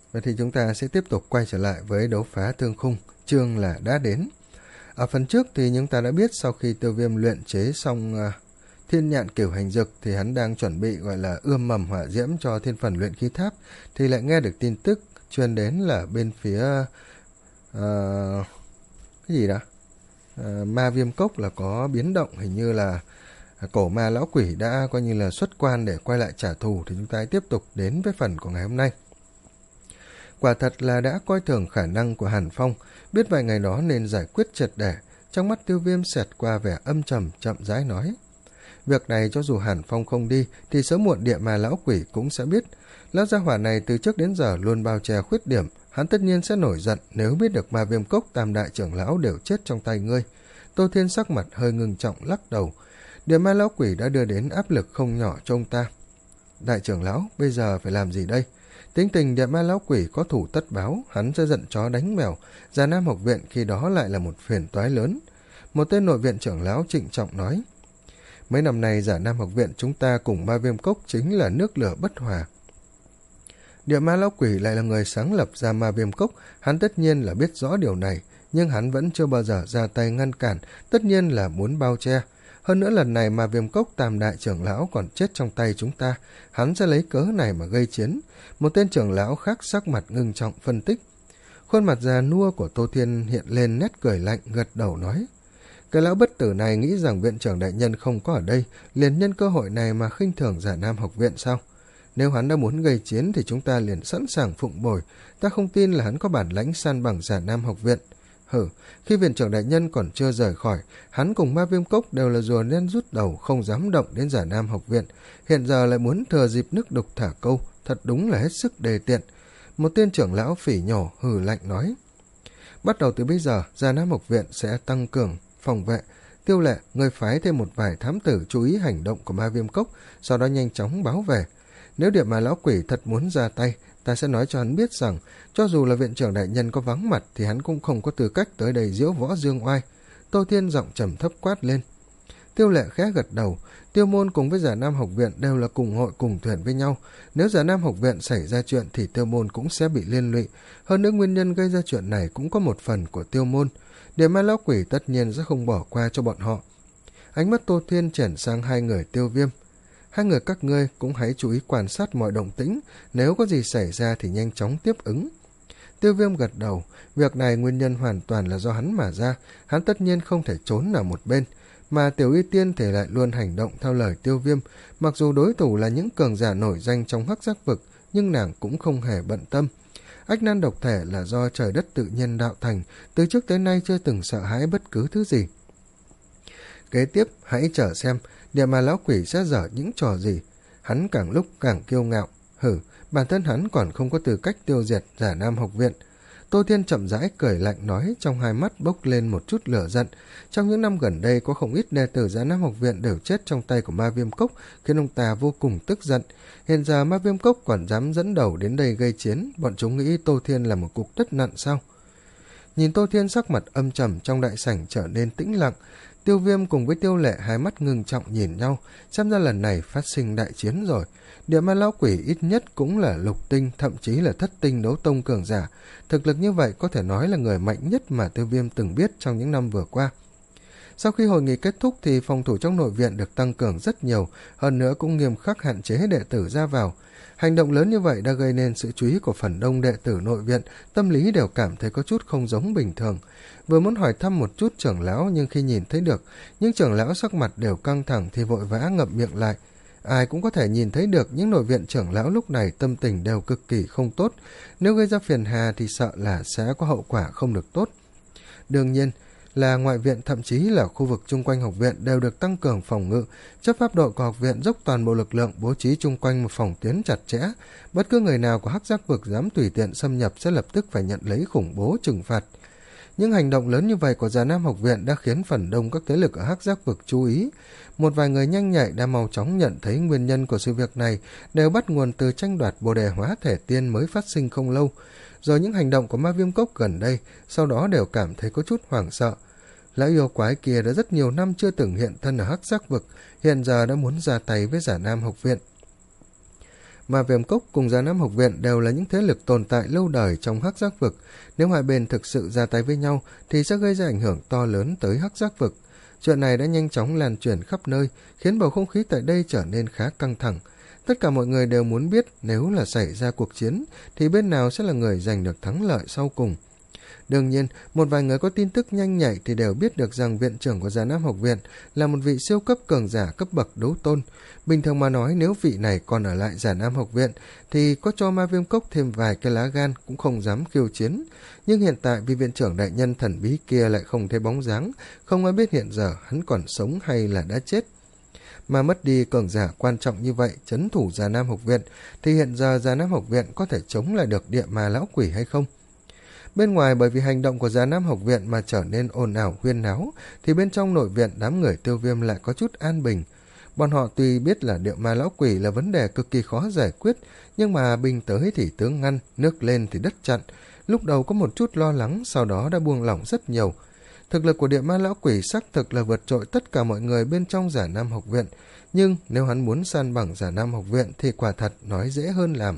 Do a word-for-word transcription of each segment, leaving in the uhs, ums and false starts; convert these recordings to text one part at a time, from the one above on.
Vậy thì chúng ta sẽ tiếp tục quay trở lại với đấu phá thương khung, chương là đã đến. Ở phần trước thì chúng ta đã biết sau khi Tiêu Viêm luyện chế xong uh, thiên nhạn cửu hành dực thì hắn đang chuẩn bị gọi là ươm mầm hỏa diễm cho thiên phần luyện khí tháp, thì lại nghe được tin tức truyền đến là bên phía uh, cái gì đó uh, ma viêm cốc là có biến động, hình như là cổ ma lão quỷ đã coi như là xuất quan để quay lại trả thù. Thì chúng ta tiếp tục đến với phần của ngày hôm nay. Quả thật là đã coi thường khả năng của Hàn Phong, biết vài ngày đó nên giải quyết triệt để. Trong mắt Tiêu Viêm xẹt qua vẻ âm trầm, chậm rãi nói: việc này cho dù Hàn Phong không đi thì sớm muộn địa ma lão quỷ cũng sẽ biết. Lão gia hỏa này từ trước đến giờ luôn bao che khuyết điểm, hắn tất nhiên sẽ nổi giận nếu biết được ma viêm cốc tam đại trưởng lão đều chết trong tay ngươi. Tô Thiên sắc mặt hơi ngưng trọng lắc đầu. Địa ma lão quỷ đã đưa đến áp lực không nhỏ cho ông ta. Đại trưởng lão, bây giờ phải làm gì đây? Tính tình địa ma lão quỷ có thủ tất báo, hắn sẽ giận chó đánh mèo. Già Nam học viện khi đó lại là một phiền toái lớn. Một tên nội viện trưởng lão trịnh trọng nói: mấy năm nay Giả Nam học viện chúng ta cùng ma viêm cốc chính là nước lửa bất hòa. Địa ma lão quỷ lại là người sáng lập ra ma viêm cốc, hắn tất nhiên là biết rõ điều này, nhưng hắn vẫn chưa bao giờ ra tay ngăn cản, tất nhiên là muốn bao che. Hơn nữa lần này ma viêm cốc tam đại trưởng lão còn chết trong tay chúng ta, hắn sẽ lấy cớ này mà gây chiến. Một tên trưởng lão khác sắc mặt ngưng trọng phân tích. Khuôn mặt già nua của Tô Thiên hiện lên nét cười lạnh, gật đầu nói: cái lão bất tử này nghĩ rằng viện trưởng đại nhân không có ở đây, liền nhân cơ hội này mà khinh thường Giả Nam học viện sao? Nếu hắn đã muốn gây chiến thì chúng ta liền sẵn sàng phụng bồi, ta không tin là hắn có bản lãnh san bằng Giả Nam học viện. Hử, khi viện trưởng đại nhân còn chưa rời khỏi, hắn cùng ma viêm cốc đều là rùa đen rút đầu, không dám động đến Giả Nam học viện. Hiện giờ lại muốn thừa dịp nước đục thả câu, thật đúng là hết sức đề tiện. Một tên trưởng lão phỉ nhổ hừ lạnh nói: bắt đầu từ bây giờ, Giả Nam học viện sẽ tăng cường phòng vệ. Tiêu Lệ, người phái thêm một vài thám tử chú ý hành động của ma viêm cốc, sau đó nhanh chóng báo về. Nếu địa ma lão quỷ thật muốn ra tay, ta sẽ nói cho hắn biết rằng cho dù là viện trưởng đại nhân có vắng mặt thì hắn cũng không có tư cách tới đây diễu võ dương oai. Tô Thiên giọng trầm thấp quát lên. Tiêu Lệ khẽ gật đầu. Tiêu môn cùng với Giả Nam học viện đều là cùng hội cùng thuyền với nhau, nếu Giả Nam học viện xảy ra chuyện thì Tiêu môn cũng sẽ bị liên lụy. Hơn nữa nguyên nhân gây ra chuyện này cũng có một phần của Tiêu môn. Địa ma lão quỷ tất nhiên sẽ không bỏ qua cho bọn họ. Ánh mắt Tô Thiên chuyển sang hai người Tiêu Viêm. Hai người các ngươi cũng hãy chú ý quan sát mọi động tĩnh, nếu có gì xảy ra thì nhanh chóng tiếp ứng. Tiêu Viêm gật đầu, việc này nguyên nhân hoàn toàn là do hắn mà ra, hắn tất nhiên không thể trốn ở một bên, mà Tiểu Y Tiên thì lại luôn hành động theo lời Tiêu Viêm. Mặc dù đối thủ là những cường giả nổi danh trong hắc giác vực, nhưng nàng cũng không hề bận tâm. Ách nan độc thể là do trời đất tự nhiên đạo thành, từ trước tới nay chưa từng sợ hãi bất cứ thứ gì. Kế tiếp, hãy chờ xem địa ma lão quỷ sẽ dở những trò gì. Hắn càng lúc càng kiêu ngạo. Hử, bản thân hắn còn không có tư cách tiêu diệt Giả Nam học viện. Tô Thiên chậm rãi cười lạnh nói, trong hai mắt bốc lên một chút lửa giận. Trong những năm gần đây có không ít đệ tử Giả Nam học viện đều chết trong tay của ma viêm cốc, khiến ông ta vô cùng tức giận. Hiện giờ ma viêm cốc còn dám dẫn đầu đến đây gây chiến, bọn chúng nghĩ Tô Thiên là một cục đất nặn sao? Nhìn Tô Thiên sắc mặt âm trầm, trong đại sảnh trở nên tĩnh lặng. Tiêu Viêm cùng với Tiêu Lệ hai mắt ngưng trọng nhìn nhau, xem ra lần này phát sinh đại chiến rồi. Địa ma lão quỷ ít nhất cũng là lục tinh, thậm chí là thất tinh đấu tông cường giả. Thực lực như vậy có thể nói là người mạnh nhất mà Tiêu Viêm từng biết trong những năm vừa qua. Sau khi hội nghị kết thúc thì phòng thủ trong nội viện được tăng cường rất nhiều, hơn nữa cũng nghiêm khắc hạn chế đệ tử ra vào. Hành động lớn như vậy đã gây nên sự chú ý của phần đông đệ tử nội viện, tâm lý đều cảm thấy có chút không giống bình thường. Vừa muốn hỏi thăm một chút trưởng lão, nhưng khi nhìn thấy được những trưởng lão sắc mặt đều căng thẳng thì vội vã ngậm miệng lại. Ai cũng có thể nhìn thấy được những nội viện trưởng lão lúc này tâm tình đều cực kỳ không tốt, nếu gây ra phiền hà thì sợ là sẽ có hậu quả không được tốt. Đương nhiên là ngoại viện, thậm chí là khu vực chung quanh học viện đều được tăng cường phòng ngự. Chấp pháp đội của học viện dốc toàn bộ lực lượng bố trí chung quanh một phòng tuyến chặt chẽ. Bất cứ người nào của hắc giác vực dám tùy tiện xâm nhập sẽ lập tức phải nhận lấy khủng bố trừng phạt. Những hành động lớn như vậy của Già Nam học viện đã khiến phần đông các thế lực ở hắc giác vực chú ý. Một vài người nhanh nhạy đã mau chóng nhận thấy nguyên nhân của sự việc này đều bắt nguồn từ tranh đoạt bồ đề hóa thể tiên mới phát sinh không lâu. Rồi những hành động của ma viêm cốc gần đây sau đó đều cảm thấy có chút hoảng sợ. Lão yêu quái kia đã rất nhiều năm chưa từng hiện thân ở hắc giác vực, hiện giờ đã muốn ra tay với Giả Nam học viện. mà Viêm Cốc cùng Già Nam Học Viện đều là những thế lực tồn tại lâu đời trong Hắc Giác Vực. Nếu hai bên thực sự ra tay với nhau thì sẽ gây ra ảnh hưởng to lớn tới Hắc Giác Vực. Chuyện này đã nhanh chóng lan truyền khắp nơi, khiến bầu không khí tại đây trở nên khá căng thẳng. Tất cả mọi người đều muốn biết nếu là xảy ra cuộc chiến thì bên nào sẽ là người giành được thắng lợi sau cùng. Đương nhiên, một vài người có tin tức nhanh nhạy thì đều biết được rằng viện trưởng của Già Nam Học Viện là một vị siêu cấp cường giả cấp bậc đấu tôn. Bình thường mà nói, nếu vị này còn ở lại Già Nam Học Viện thì có cho Ma Viêm Cốc thêm vài cái lá gan cũng không dám khiêu chiến. Nhưng hiện tại vì viện trưởng đại nhân thần bí kia lại không thấy bóng dáng, không ai biết hiện giờ hắn còn sống hay là đã chết. Mà mất đi cường giả quan trọng như vậy trấn thủ Già Nam Học Viện thì hiện giờ Già Nam Học Viện có thể chống lại được địa ma lão quỷ hay không? Bên ngoài bởi vì hành động của Già Nam Học Viện mà trở nên ồn ào huyên náo, thì bên trong nội viện đám người Tiêu Viêm lại có chút an bình. Bọn họ tuy biết là địa ma lão quỷ là vấn đề cực kỳ khó giải quyết, nhưng mà binh tới thì tướng ngăn, nước lên thì đất chặn. Lúc đầu có một chút lo lắng, sau đó đã buông lỏng rất nhiều. Thực lực của địa ma lão quỷ xác thực là vượt trội tất cả mọi người bên trong Già Nam Học Viện, nhưng nếu hắn muốn san bằng Già Nam Học Viện thì quả thật nói dễ hơn làm.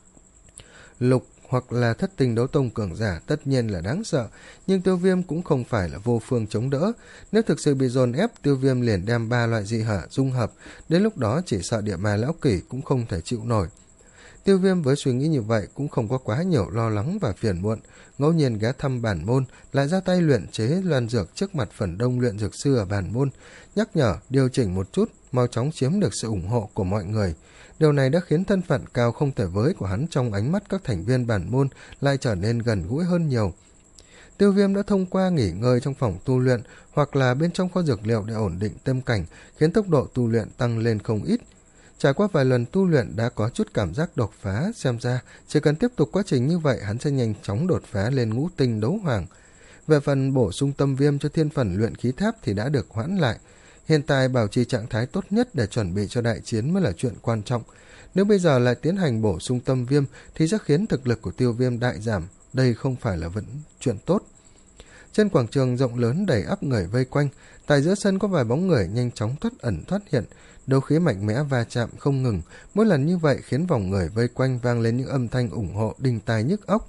Lục hoặc là thất tinh đấu tông cường giả tất nhiên là đáng sợ, nhưng Tiêu Viêm cũng không phải là vô phương chống đỡ. Nếu thực sự bị dồn ép, Tiêu Viêm liền đem ba loại dị hỏa dung hợp, đến lúc đó chỉ sợ địa ma lão quỷ cũng không thể chịu nổi. Tiêu Viêm với suy nghĩ như vậy cũng không có quá nhiều lo lắng và phiền muộn, ngẫu nhiên ghé thăm bản môn, lại ra tay luyện chế loan dược trước mặt phần đông luyện dược sư ở bản môn, nhắc nhở điều chỉnh một chút, mau chóng chiếm được sự ủng hộ của mọi người. Điều này đã khiến thân phận cao không thể với của hắn trong ánh mắt các thành viên bản môn lại trở nên gần gũi hơn nhiều. Tiêu Viêm đã thông qua nghỉ ngơi trong phòng tu luyện hoặc là bên trong kho dược liệu để ổn định tâm cảnh, khiến tốc độ tu luyện tăng lên không ít. Trải qua vài lần tu luyện đã có chút cảm giác đột phá, xem ra chỉ cần tiếp tục quá trình như vậy hắn sẽ nhanh chóng đột phá lên ngũ tinh đấu hoàng. Về phần bổ sung tâm viêm cho thiên phần luyện khí tháp thì đã được hoãn lại. Hiện tại bảo trì trạng thái tốt nhất để chuẩn bị cho đại chiến mới là chuyện quan trọng. Nếu bây giờ lại tiến hành bổ sung tâm viêm thì sẽ khiến thực lực của Tiêu Viêm đại giảm, đây không phải là vẫn chuyện tốt. Trên quảng trường rộng lớn đầy ắp người vây quanh, tại giữa sân có vài bóng người nhanh chóng thoát ẩn thoát hiện, đấu khí mạnh mẽ va chạm không ngừng, mỗi lần như vậy khiến vòng người vây quanh vang lên những âm thanh ủng hộ đinh tai nhức óc.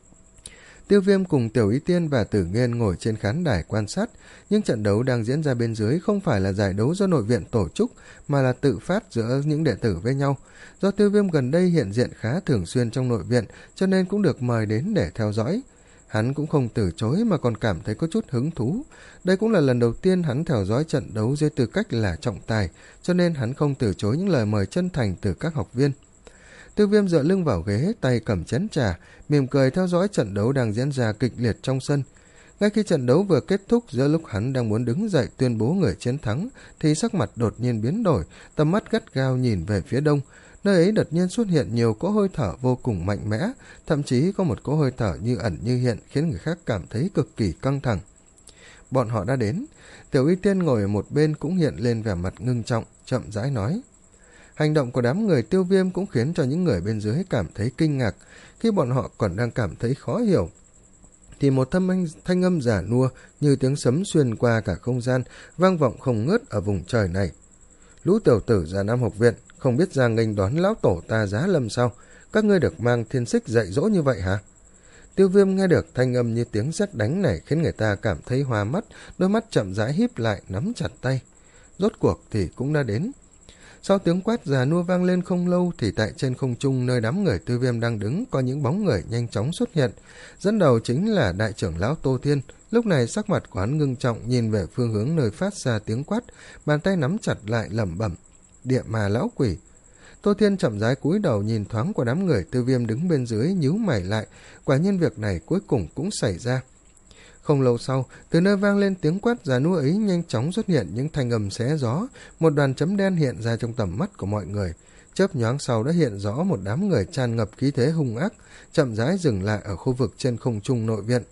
Tiêu Viêm cùng Tiểu Ý Tiên và Tử Nghiên ngồi trên khán đài quan sát, nhưng trận đấu đang diễn ra bên dưới không phải là giải đấu do nội viện tổ chức, mà là tự phát giữa những đệ tử với nhau. Do Tiêu Viêm gần đây hiện diện khá thường xuyên trong nội viện, cho nên cũng được mời đến để theo dõi. Hắn cũng không từ chối mà còn cảm thấy có chút hứng thú. Đây cũng là lần đầu tiên hắn theo dõi trận đấu dưới tư cách là trọng tài, cho nên hắn không từ chối những lời mời chân thành từ các học viên. Tiêu Viêm dựa lưng vào ghế, tay cầm chén trà, mỉm cười theo dõi trận đấu đang diễn ra kịch liệt trong sân. Ngay khi trận đấu vừa kết thúc, giữa lúc hắn đang muốn đứng dậy tuyên bố người chiến thắng, thì sắc mặt đột nhiên biến đổi, tầm mắt gắt gao nhìn về phía đông. Nơi ấy đột nhiên xuất hiện nhiều cỗ hơi thở vô cùng mạnh mẽ, thậm chí có một cỗ hơi thở như ẩn như hiện khiến người khác cảm thấy cực kỳ căng thẳng. Bọn họ đã đến. Tiểu Y Tiên ngồi ở một bên cũng hiện lên vẻ mặt ngưng trọng, chậm rãi nói. Hành động của đám người Tiêu Viêm cũng khiến cho những người bên dưới cảm thấy kinh ngạc. Khi bọn họ còn đang cảm thấy khó hiểu, thì một thâm anh, thanh âm giả nua như tiếng sấm xuyên qua cả không gian, vang vọng không ngớt ở vùng trời này. Lũ tiểu tử Già Nam Học Viện, không biết ra nghênh đón lão tổ ta Giá Lâm sao? Các ngươi được mang thiên xích dạy dỗ như vậy hả? Tiêu Viêm nghe được thanh âm như tiếng sét đánh này khiến người ta cảm thấy hoa mắt, đôi mắt chậm rãi híp lại, nắm chặt tay. Rốt cuộc thì cũng đã đến. Sau tiếng quát già nua vang lên không lâu thì tại trên không trung nơi đám người Tiêu Viêm đang đứng có những bóng người nhanh chóng xuất hiện. Dẫn đầu chính là đại trưởng lão Tô Thiên. Lúc này sắc mặt của hắn ngưng trọng nhìn về phương hướng nơi phát ra tiếng quát, bàn tay nắm chặt lại lẩm bẩm: Địa ma lão quỷ. Tô Thiên chậm rãi cúi đầu nhìn thoáng qua đám người Tiêu Viêm đứng bên dưới, nhíu mày lại. Quả nhiên việc này cuối cùng cũng xảy ra. Không lâu sau, từ nơi vang lên tiếng quát già nua ấy nhanh chóng xuất hiện những thanh âm xé gió, một đoàn chấm đen hiện ra trong tầm mắt của mọi người. Chớp nhoáng sau đã hiện rõ một đám người tràn ngập khí thế hung ác, chậm rãi dừng lại ở khu vực trên không trung nội viện.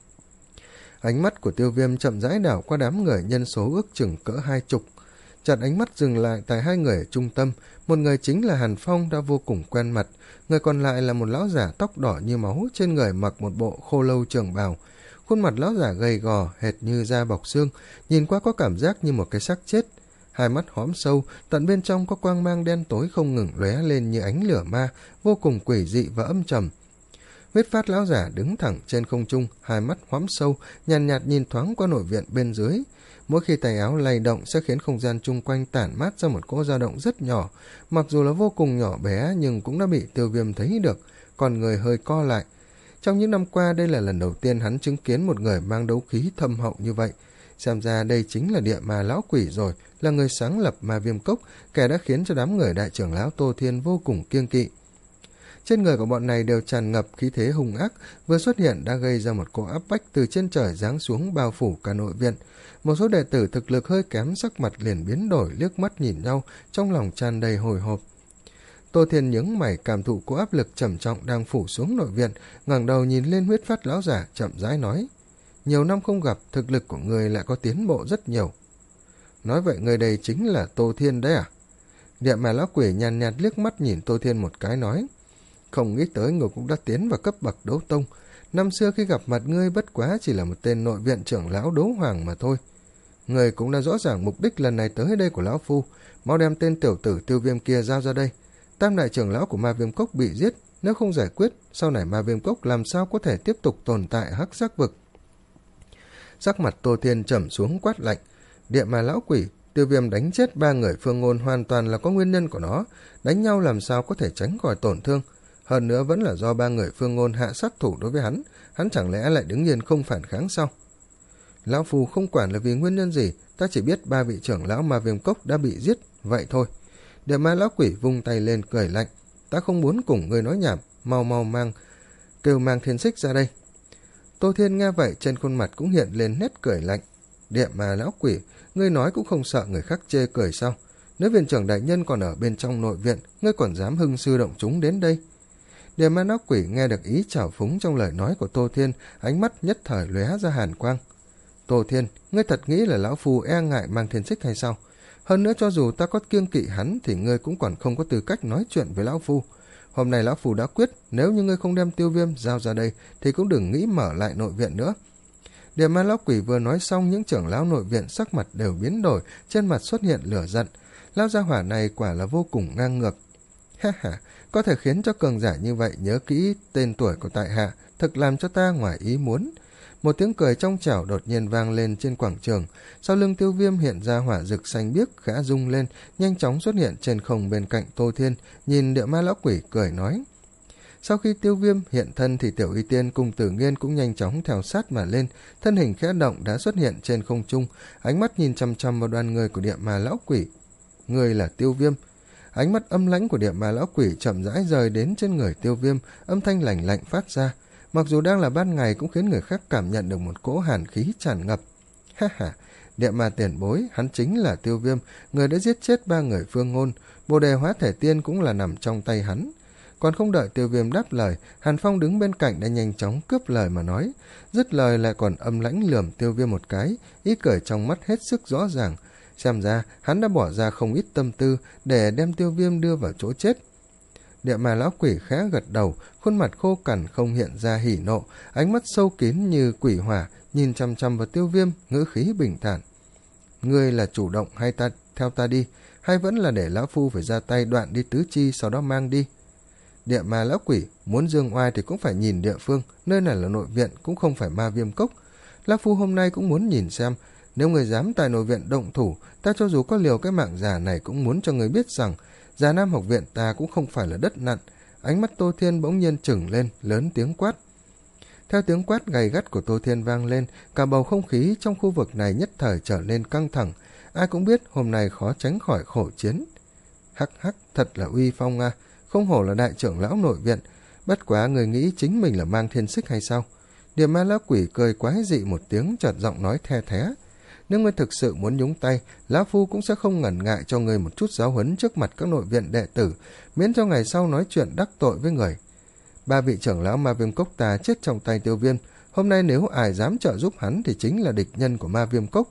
Ánh mắt của Tiêu Viêm chậm rãi đảo qua đám người nhân số ước chừng cỡ hai chục. Chặt ánh mắt dừng lại tại hai người ở trung tâm, một người chính là Hàn Phong đã vô cùng quen mặt, người còn lại là một lão giả tóc đỏ như máu, trên người mặc một bộ khô lâu trường bào. Khuôn mặt lão giả gầy gò, hệt như da bọc xương, nhìn qua có cảm giác như một cái xác chết. hai mắt hõm sâu, tận bên trong có quang mang đen tối không ngừng lóe lên như ánh lửa ma, vô cùng quỷ dị và âm trầm. Huyết Phát lão giả đứng thẳng trên không trung, hai mắt hõm sâu, nhàn nhạt, nhạt nhìn thoáng qua nội viện bên dưới. Mỗi khi tay áo lay động sẽ khiến không gian chung quanh tản mát ra một cỗ dao động rất nhỏ, mặc dù là vô cùng nhỏ bé nhưng cũng đã bị Tiêu Viêm thấy được, còn người hơi co lại. Trong những năm qua đây là lần đầu tiên hắn chứng kiến một người mang đấu khí thâm hậu như vậy. Xem ra đây chính là địa ma lão quỷ rồi, là người sáng lập Ma Viêm Cốc, kẻ đã khiến cho đám người đại trưởng lão Tô Thiên vô cùng kiêng kỵ. Trên người của bọn này đều tràn ngập khí thế hung ác, vừa xuất hiện đã gây ra một cỗ áp bách từ trên trời giáng xuống bao phủ cả nội viện. Một số đệ tử thực lực hơi kém sắc mặt liền biến đổi, liếc mắt nhìn nhau, trong lòng tràn đầy hồi hộp. Tô Thiên nhướng mày cảm thụ cỗ áp lực trầm trọng đang phủ xuống nội viện, ngẩng đầu nhìn lên Huyết Phát lão giả chậm rãi nói: nhiều năm không gặp, thực lực của người lại có tiến bộ rất nhiều. Nói vậy người đây chính là Tô Thiên đấy à? Địa ma lão quỷ nhàn nhạt, nhạt liếc mắt nhìn Tô Thiên một cái nói: không nghĩ tới người cũng đã tiến vào cấp bậc đấu tông. Năm xưa khi gặp mặt ngươi bất quá chỉ là một tên nội viện trưởng lão đấu hoàng mà thôi. Người cũng đã rõ ràng mục đích lần này tới đây của lão phu, mau đem tên tiểu tử Tiêu Viêm kia giao ra đây. Tam đại trưởng lão của Ma Viêm Cốc bị giết, nếu không giải quyết, sau này Ma Viêm Cốc làm sao có thể tiếp tục tồn tại hắc sắc vực. Sắc mặt Tô Thiên trầm xuống quát lạnh: địa ma lão quỷ, Tiêu Viêm đánh chết ba người Phương Ngôn hoàn toàn là có nguyên nhân của nó, đánh nhau làm sao có thể tránh khỏi tổn thương. Hơn nữa vẫn là do ba người Phương Ngôn hạ sát thủ đối với hắn, hắn chẳng lẽ lại đứng yên không phản kháng sao? Lão phu không quản là vì nguyên nhân gì, ta chỉ biết ba vị trưởng lão Ma Viêm Cốc đã bị giết, vậy thôi. Địa ma lão quỷ vung tay lên cười lạnh: ta không muốn cùng người nói nhảm, mau mau mang kêu mang thiên xích ra đây. Tô Thiên nghe vậy trên khuôn mặt cũng hiện lên nét cười lạnh: địa ma lão quỷ, ngươi nói cũng không sợ người khác chê cười sao? Nếu viện trưởng đại nhân còn ở bên trong nội viện, ngươi còn dám hưng sư động chúng đến đây? Địa ma lão quỷ nghe được ý trào phúng trong lời nói của Tô Thiên, ánh mắt nhất thời lóe ra hàn quang. Tô Thiên, ngươi thật nghĩ là lão phu e ngại mang thiên xích hay sao? Hơn nữa cho dù ta có kiêng kỵ hắn thì ngươi cũng còn không có tư cách nói chuyện với lão phu. Hôm nay lão phu đã quyết, nếu như ngươi không đem Tiêu Viêm giao ra đây thì cũng đừng nghĩ mở lại nội viện nữa. Địa ma lão quỷ vừa nói xong, những trưởng lão nội viện sắc mặt đều biến đổi, trên mặt xuất hiện lửa giận. Lão gia hỏa này quả là vô cùng ngang ngược. Ha ha, có thể khiến cho cường giả như vậy nhớ kỹ tên tuổi của tại hạ, thực làm cho ta ngoài ý muốn. Một tiếng cười trong trẻo đột nhiên vang lên trên quảng trường, sau lưng Tiêu Viêm hiện ra hỏa rực xanh biếc khẽ rung lên, nhanh chóng xuất hiện trên không bên cạnh Tô Thiên, nhìn địa ma lão quỷ cười nói. Sau khi Tiêu Viêm hiện thân thì Tiểu Y Tiên cùng Tử Nghiên cũng nhanh chóng theo sát mà lên, thân hình khẽ động đã xuất hiện trên không trung, ánh mắt nhìn chăm chăm vào đoàn người của địa ma lão quỷ. Người là Tiêu Viêm. Ánh mắt âm lãnh của địa ma lão quỷ chậm rãi rời đến trên người Tiêu Viêm, âm thanh lạnh lạnh phát ra. Mặc dù đang là ban ngày cũng khiến người khác cảm nhận được một cỗ hàn khí tràn ngập. Ha ha, địa ma tiền bối, hắn chính là Tiêu Viêm, người đã giết chết ba người Phương Ngôn, Bồ Đề Hóa Thể Tiên cũng là nằm trong tay hắn. Còn không đợi Tiêu Viêm đáp lời, Hàn Phong đứng bên cạnh đã nhanh chóng cướp lời mà nói, dứt lời lại còn âm lãnh lườm Tiêu Viêm một cái, ý cười trong mắt hết sức rõ ràng. Xem ra hắn đã bỏ ra không ít tâm tư để đem Tiêu Viêm đưa vào chỗ chết. Địa ma lão quỷ khẽ gật đầu, khuôn mặt khô cằn không hiện ra hỉ nộ, ánh mắt sâu kín như quỷ hỏa, nhìn chăm chăm vào Tiêu Viêm, ngữ khí bình thản. Ngươi là chủ động hay ta theo ta đi, hay vẫn là để lão phu phải ra tay đoạn đi tứ chi sau đó mang đi? Địa ma lão quỷ, muốn dương oai thì cũng phải nhìn địa phương, nơi này là nội viện cũng không phải Ma Viêm Cốc. Lão phu hôm nay cũng muốn nhìn xem, nếu người dám tại nội viện động thủ, ta cho dù có liều cái mạng già này cũng muốn cho người biết rằng Già Nam học viện ta cũng không phải là đất nặn. Ánh mắt Tô Thiên bỗng nhiên trừng lên, lớn tiếng quát. Theo tiếng quát gay gắt của Tô Thiên vang lên, cả bầu không khí trong khu vực này nhất thời trở nên căng thẳng. Ai cũng biết hôm nay khó tránh khỏi khổ chiến. Hắc hắc, thật là uy phong à, không hổ là đại trưởng lão nội viện. Bất quá người nghĩ chính mình là mang thiên xích hay sao? Địa ma lão quỷ cười quái dị một tiếng, chợt giọng nói the thé. Nếu ngươi thực sự muốn nhúng tay, lão phu cũng sẽ không ngần ngại cho ngươi một chút giáo huấn trước mặt các nội viện đệ tử, miễn cho ngày sau nói chuyện đắc tội với người. Ba vị trưởng lão Ma Viêm Cốc ta chết trong tay Tiêu Viêm, hôm nay nếu ai dám trợ giúp hắn thì chính là địch nhân của Ma Viêm Cốc.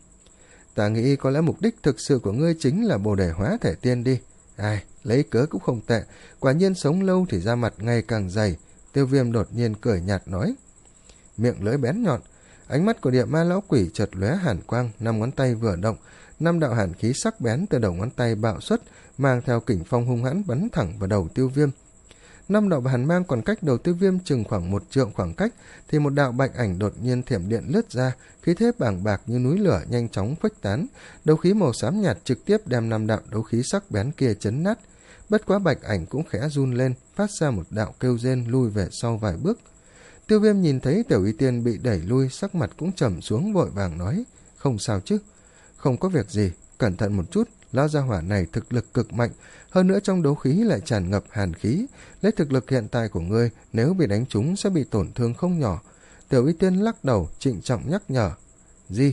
Ta nghĩ có lẽ mục đích thực sự của ngươi chính là Bồ Đề Hóa Thể Tiên đi. Ai, lấy cớ cũng không tệ, quả nhiên sống lâu thì da mặt ngày càng dày. Tiêu Viêm đột nhiên cười nhạt nói. Miệng lưỡi bén nhọn, ánh mắt của địa ma lão quỷ chợt lóe hàn quang, năm ngón tay vừa động, năm đạo hàn khí sắc bén từ đầu ngón tay bạo xuất, mang theo kình phong hung hãn bắn thẳng vào đầu Tiêu Viêm. Năm đạo hàn mang còn cách đầu Tiêu Viêm chừng khoảng một trượng khoảng cách, thì một đạo bạch ảnh đột nhiên thiểm điện lướt ra, khí thế bàng bạc như núi lửa nhanh chóng khuếch tán, đấu khí màu xám nhạt trực tiếp đem năm đạo đấu khí sắc bén kia chấn nát. Bất quá bạch ảnh cũng khẽ run lên, phát ra một đạo kêu rên lui về sau vài bước. Tiêu Viêm nhìn thấy Tiểu Y Tiên bị đẩy lui, sắc mặt cũng trầm xuống, vội vàng nói: "Không sao chứ?" "Không có việc gì, cẩn thận một chút, lão gia hỏa này thực lực cực mạnh, hơn nữa trong đấu khí lại tràn ngập hàn khí, lấy thực lực hiện tại của ngươi, nếu bị đánh trúng sẽ bị tổn thương không nhỏ." Tiểu Y Tiên lắc đầu, trịnh trọng nhắc nhở. "Gì?"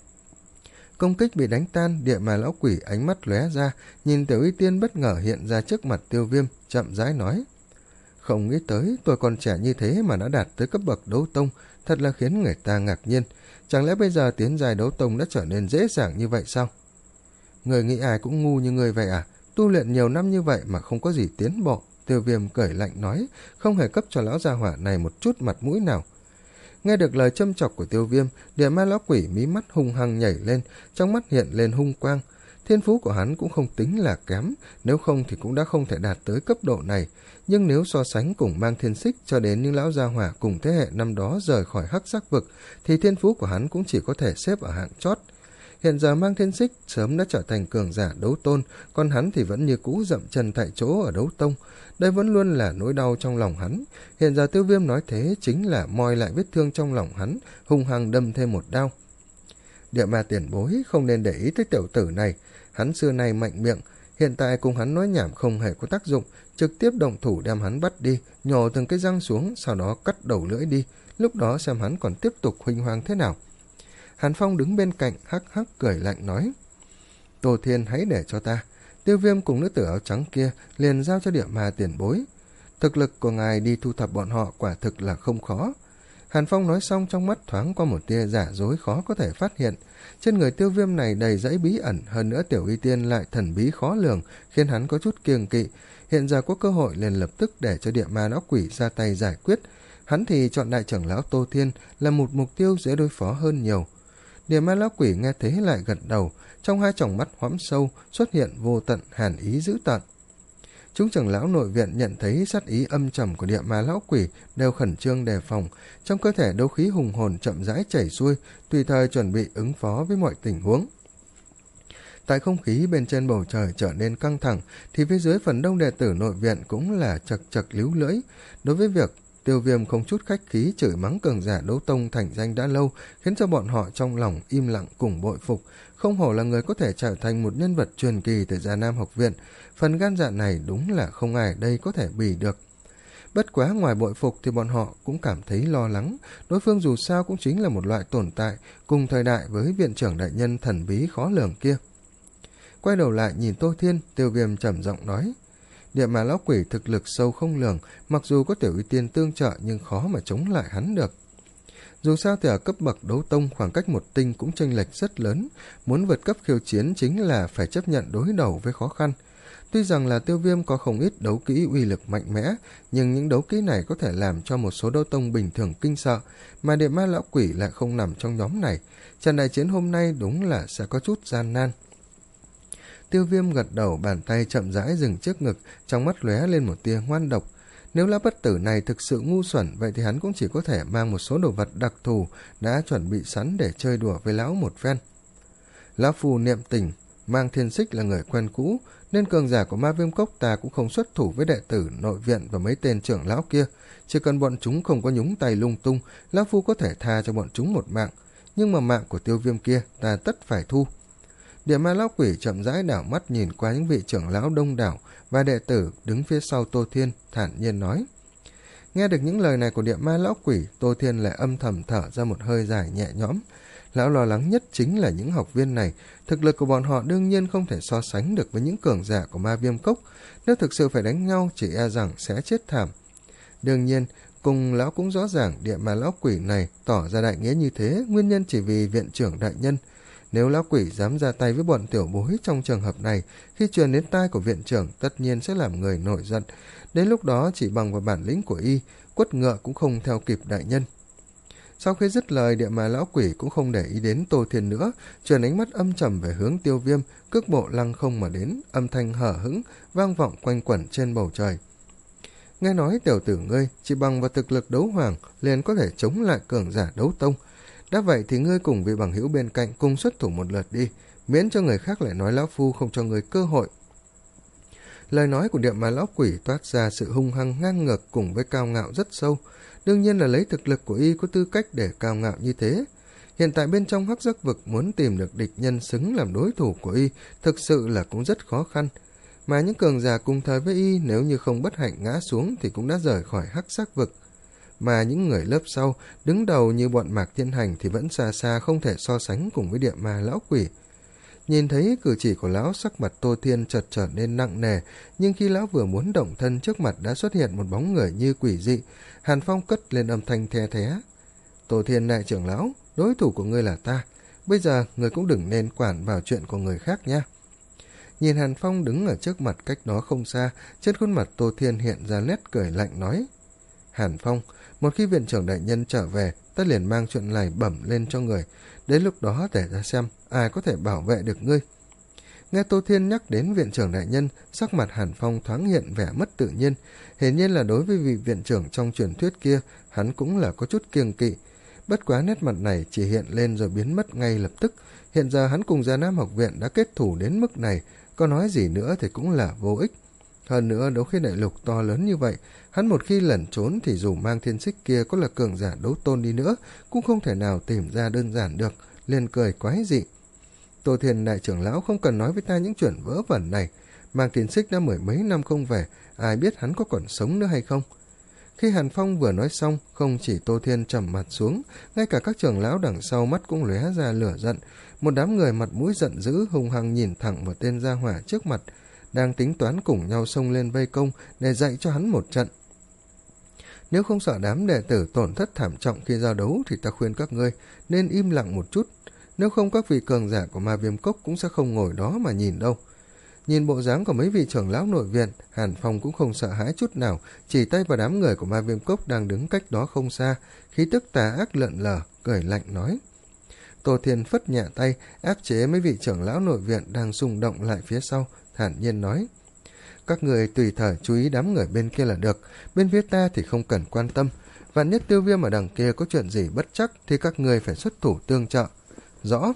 Công kích bị đánh tan, địa mà lão quỷ ánh mắt lóe ra, nhìn Tiểu Y Tiên bất ngờ hiện ra trước mặt Tiêu Viêm, chậm rãi nói: "Không nghĩ tới tôi còn trẻ như thế mà đã đạt tới cấp bậc đấu tông, thật là khiến người ta ngạc nhiên. Chẳng lẽ bây giờ tiến giai đấu tông đã trở nên dễ dàng như vậy sao?" "Người nghĩ ai cũng ngu như người vậy à? Tu luyện nhiều năm như vậy mà không có gì tiến bộ." Tiêu Viêm cười lạnh nói, không hề cấp cho lão gia hỏa này một chút mặt mũi nào. Nghe được lời châm chọc của Tiêu Viêm, địa ma lão quỷ mí mắt hung hăng nhảy lên, trong mắt hiện lên hung quang. Thiên phú của hắn cũng không tính là kém, nếu không thì cũng đã không thể đạt tới cấp độ này. Nhưng nếu so sánh cùng Mang Thiên Xích cho đến những lão gia hỏa cùng thế hệ năm đó rời khỏi hắc sắc vực, thì thiên phú của hắn cũng chỉ có thể xếp ở hạng chót. Hiện giờ Mang Thiên Xích sớm đã trở thành cường giả đấu tôn, còn hắn thì vẫn như cũ dậm chân tại chỗ ở đấu tông. Đây vẫn luôn là nỗi đau trong lòng hắn. Hiện giờ Tiêu Viêm nói thế chính là moi lại vết thương trong lòng hắn, hung hăng đâm thêm một đao. Địa ma tiền bối không nên để ý tới tiểu tử này, hắn xưa nay mạnh miệng, hiện tại cùng hắn nói nhảm không hề có tác dụng, trực tiếp động thủ đem hắn bắt đi, nhổ từng cái răng xuống, sau đó cắt đầu lưỡi đi, lúc đó xem hắn còn tiếp tục huỳnh hoang thế nào. Hàn Phong đứng bên cạnh hắc hắc cười lạnh nói: "Tô Thiên hãy để cho ta." Tiêu Viêm cùng nữ tử áo trắng kia liền giao cho địa ma tiền bối. Thực lực của ngài đi thu thập bọn họ quả thực là không khó. Hàn Phong nói xong, trong mắt thoáng qua một tia giả dối khó có thể phát hiện. Trên người Tiêu Viêm này đầy dãy bí ẩn, hơn nữa Tiểu Y Tiên lại thần bí khó lường, khiến hắn có chút kiêng kỵ. Hiện giờ có cơ hội liền lập tức để cho địa ma lão quỷ ra tay giải quyết. Hắn thì chọn đại trưởng lão Tô Thiên là một mục tiêu dễ đối phó hơn nhiều. Địa ma lão quỷ nghe thế lại gật đầu, trong hai tròng mắt hõm sâu xuất hiện vô tận hàn ý dữ tợn. Chúng trưởng lão nội viện nhận thấy sát ý âm trầm của địa ma lão quỷ đều khẩn trương đề phòng, trong cơ thể đấu khí hùng hồn chậm rãi chảy xuôi, tùy thời chuẩn bị ứng phó với mọi tình huống. Tại không khí bên trên bầu trời trở nên căng thẳng, thì phía dưới phần đông đệ tử nội viện cũng là chật chật líu lưỡi. Đối với việc Tiêu Viêm không chút khách khí chửi mắng cường giả đấu tông thành danh đã lâu, khiến cho bọn họ trong lòng im lặng cùng bội phục. Không hổ là người có thể trở thành một nhân vật truyền kỳ tại Già Nam học viện, phần gan dạ này đúng là không ai đây có thể bì được. Bất quá ngoài bội phục thì bọn họ cũng cảm thấy lo lắng, đối phương dù sao cũng chính là một loại tồn tại cùng thời đại với viện trưởng đại nhân thần bí khó lường kia. Quay đầu lại nhìn Tô Thiên, Tiêu Viêm trầm giọng nói: "Địa ma lão quỷ thực lực sâu không lường, mặc dù có Tiểu Y Tiên tương trợ nhưng khó mà chống lại hắn được. Dù sao thì ở cấp bậc đấu tông, khoảng cách một tinh cũng chênh lệch rất lớn, muốn vượt cấp khiêu chiến chính là phải chấp nhận đối đầu với khó khăn. Tuy rằng là Tiêu Viêm có không ít đấu kỹ uy lực mạnh mẽ, nhưng những đấu kỹ này có thể làm cho một số đấu tông bình thường kinh sợ, mà địa ma lão quỷ lại không nằm trong nhóm này. Trận đại chiến hôm nay đúng là sẽ có chút gian nan." Tiêu Viêm gật đầu, bàn tay chậm rãi dừng trước ngực, trong mắt lóe lên một tia ngoan độc. Nếu lão bất tử này thực sự ngu xuẩn, vậy thì hắn cũng chỉ có thể mang một số đồ vật đặc thù đã chuẩn bị sẵn để chơi đùa với lão một phen. "Lão phù niệm tình, Mang Thiên Xích là người quen cũ, nên cường giả của Ma Viêm Cốc ta cũng không xuất thủ với đệ tử nội viện và mấy tên trưởng lão kia. Chỉ cần bọn chúng không có nhúng tay lung tung, lão phu có thể tha cho bọn chúng một mạng, nhưng mà mạng của Tiêu Viêm kia ta tất phải thu." Địa ma lão quỷ chậm rãi đảo mắt nhìn qua những vị trưởng lão đông đảo và đệ tử đứng phía sau Tô Thiên, thản nhiên nói. Nghe được những lời này của địa ma lão quỷ, Tô Thiên lại âm thầm thở ra một hơi dài nhẹ nhõm. Lão lo lắng nhất chính là những học viên này, thực lực của bọn họ đương nhiên không thể so sánh được với những cường giả của Ma Viêm Cốc, nếu thực sự phải đánh nhau chỉ e rằng sẽ chết thảm. Đương nhiên, cùng lão cũng rõ ràng địa ma lão quỷ này tỏ ra đại nghĩa như thế, nguyên nhân chỉ vì viện trưởng đại nhân. Nếu lão quỷ dám ra tay với bọn tiểu bối trong trường hợp này, khi truyền đến tai của viện trưởng tất nhiên sẽ làm người nổi giận. Đến lúc đó chỉ bằng vào bản lĩnh của y, quất ngựa cũng không theo kịp đại nhân. Sau khi dứt lời, địa ma lão quỷ cũng không để ý đến Tô Thiên nữa, chuyển ánh mắt âm trầm về hướng Tiêu Viêm, cước bộ lăng không mà đến, âm thanh hở hững vang vọng quanh quẩn trên bầu trời. Nghe nói tiểu tử ngươi chỉ bằng vào thực lực đấu hoàng liền có thể chống lại cường giả đấu tông. Đã vậy thì ngươi cùng vị bằng hữu bên cạnh cùng xuất thủ một lượt đi, miễn cho người khác lại nói lão phu không cho người cơ hội. Lời nói của địa ma lão quỷ toát ra sự hung hăng ngang ngược cùng với cao ngạo rất sâu. Đương nhiên là lấy thực lực của y có tư cách để cao ngạo như thế. Hiện tại bên trong hắc giác vực muốn tìm được địch nhân xứng làm đối thủ của y thực sự là cũng rất khó khăn. Mà những cường giả cùng thời với y nếu như không bất hạnh ngã xuống thì cũng đã rời khỏi hắc giác vực. Mà những người lớp sau, đứng đầu như bọn Mạc Thiên Hành thì vẫn xa xa không thể so sánh cùng với địa ma lão quỷ. Nhìn thấy cử chỉ của lão, sắc mặt Tô Thiên chợt trở nên nặng nề, nhưng khi lão vừa muốn động thân, trước mặt đã xuất hiện một bóng người như quỷ dị. Hàn Phong cất lên âm thanh the thé: Tô Thiên đại trưởng lão, đối thủ của ngươi là ta, bây giờ ngươi cũng đừng nên quản vào chuyện của người khác nha. Nhìn Hàn Phong đứng ở trước mặt cách đó không xa, trên khuôn mặt Tô Thiên hiện ra nét cười lạnh nói: Hàn Phong, một khi viện trưởng đại nhân trở về, ta liền mang chuyện này bẩm lên cho người, đến lúc đó để ra xem ai có thể bảo vệ được ngươi. Nghe Tô Thiên nhắc đến viện trưởng đại nhân, sắc mặt Hàn Phong thoáng hiện vẻ mất tự nhiên, hiển nhiên là đối với vị viện trưởng trong truyền thuyết kia, hắn cũng là có chút kiêng kỵ. Bất quá nét mặt này chỉ hiện lên rồi biến mất ngay lập tức, hiện giờ hắn cùng Già Nam học viện đã kết thủ đến mức này, có nói gì nữa thì cũng là vô ích. Hơn nữa, đấu khí đại lục to lớn như vậy, hắn một khi lẩn trốn thì dù mang thiên xích kia có là cường giả đấu tôn đi nữa, cũng không thể nào tìm ra đơn giản được, liền cười quái dị. Tô Thiên đại trưởng lão không cần nói với ta những chuyện vớ vẩn này, mang thiên xích đã mười mấy năm không về, ai biết hắn có còn sống nữa hay không. Khi Hàn Phong vừa nói xong, không chỉ Tô Thiên trầm mặt xuống, ngay cả các trưởng lão đằng sau mắt cũng lóe ra lửa giận. Một đám người mặt mũi giận dữ hung hăng nhìn thẳng vào tên gia hỏa trước mặt, đang tính toán cùng nhau xông lên vây công để dạy cho hắn một trận. Nếu không sợ đám đệ tử tổn thất thảm trọng khi giao đấu thì ta khuyên các ngươi nên im lặng một chút, nếu không các vị cường giả của Ma Viêm Cốc cũng sẽ không ngồi đó mà nhìn đâu. Nhìn bộ dáng của mấy vị trưởng lão nội viện, Hàn Phong cũng không sợ hãi chút nào, chỉ tay vào đám người của Ma Viêm Cốc đang đứng cách đó không xa, khí tức tà ác lợn lờ, cười lạnh nói. Tô Thiên phất nhẹ tay, áp chế mấy vị trưởng lão nội viện đang xung động lại phía sau, thản nhiên nói: Các người tùy thời chú ý đám người bên kia là được, bên phía ta thì không cần quan tâm, vạn nhất Tiêu Viêm ở đằng kia có chuyện gì bất chắc thì các người phải xuất thủ tương trợ. Rõ.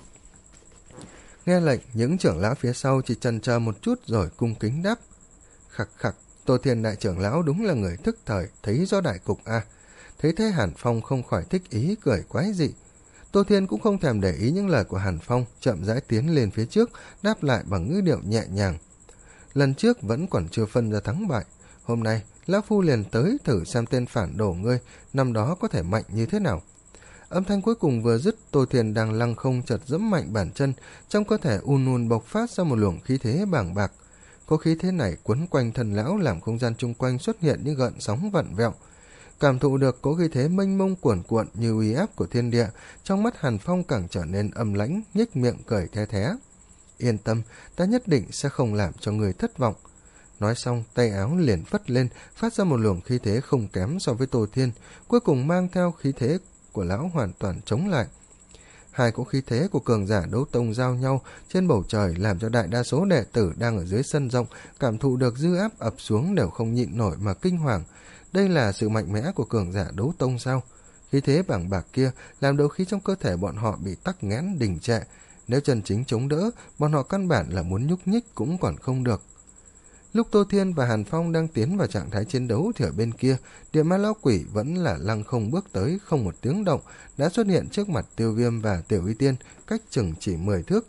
Nghe lệnh, những trưởng lão phía sau chỉ chần chờ một chút rồi cung kính đáp. Khặc khặc, Tô Thiên đại trưởng lão đúng là người thức thời, thấy rõ đại cục à. Thấy thế Hàn Phong không khỏi thích ý, cười quái dị. Tô Thiên cũng không thèm để ý những lời của Hàn Phong, chậm rãi tiến lên phía trước, đáp lại bằng ngữ điệu nhẹ nhàng. Lần trước vẫn còn chưa phân ra thắng bại, hôm nay lão phu liền tới thử xem tên phản đồ ngươi năm đó có thể mạnh như thế nào. Âm thanh cuối cùng vừa dứt, Tô Thiên đang lăng không chợt giẫm mạnh bàn chân, trong cơ thể un un bộc phát ra một luồng khí thế bàng bạc. Có khí thế này quấn quanh thân lão làm không gian chung quanh xuất hiện những gợn sóng vặn vẹo. Cảm thụ được có khí thế mênh mông cuồn cuộn như uy áp của thiên địa, trong mắt Hàn Phong càng trở nên âm lãnh, nhếch miệng cười the thé. Yên tâm, ta nhất định sẽ không làm cho người thất vọng. Nói xong, tay áo liền phất lên, phát ra một luồng khí thế không kém so với Tô Thiên, cuối cùng mang theo khí thế của lão hoàn toàn chống lại. Hai cỗ khí thế của cường giả đấu tông giao nhau trên bầu trời làm cho đại đa số đệ tử đang ở dưới sân rộng cảm thụ được dư áp ập xuống đều không nhịn nổi mà kinh hoàng. Đây là sự mạnh mẽ của cường giả đấu tông sao? Khí thế bàng bạc kia làm đấu khí trong cơ thể bọn họ bị tắc nghẽn đình trệ. Nếu chân chính chống đỡ, bọn họ căn bản là muốn nhúc nhích cũng còn không được. Lúc Tô Thiên và Hàn Phong đang tiến vào trạng thái chiến đấu thì ở bên kia, địa ma lão quỷ vẫn là lăng không bước tới, không một tiếng động, đã xuất hiện trước mặt Tiêu Viêm và Tiểu Y Tiên, cách chừng chỉ mười thước.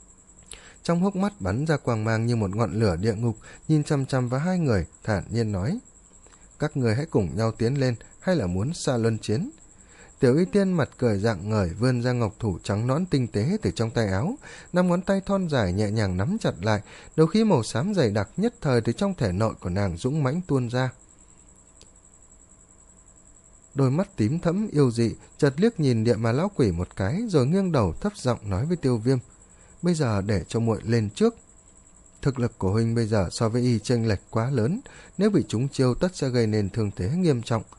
Trong hốc mắt bắn ra quang mang như một ngọn lửa địa ngục, nhìn chăm chăm vào hai người, thản nhiên nói: Các người hãy cùng nhau tiến lên, hay là muốn xa luân chiến? Tiểu Y Tiên mặt cười rạng ngời, vươn ra ngọc thủ trắng nõn tinh tế từ trong tay áo, năm ngón tay thon dài nhẹ nhàng nắm chặt lại, đấu khí màu xám dày đặc nhất thời từ trong thể nội của nàng dũng mãnh tuôn ra. Đôi mắt tím thẫm yêu dị chợt liếc nhìn địa ma lão quỷ một cái, rồi nghiêng đầu thấp giọng nói với Tiêu Viêm: Bây giờ để cho muội lên trước. Thực lực của huynh bây giờ so với y chênh lệch quá lớn, nếu bị trúng chiêu tất sẽ gây nên thương thế nghiêm trọng.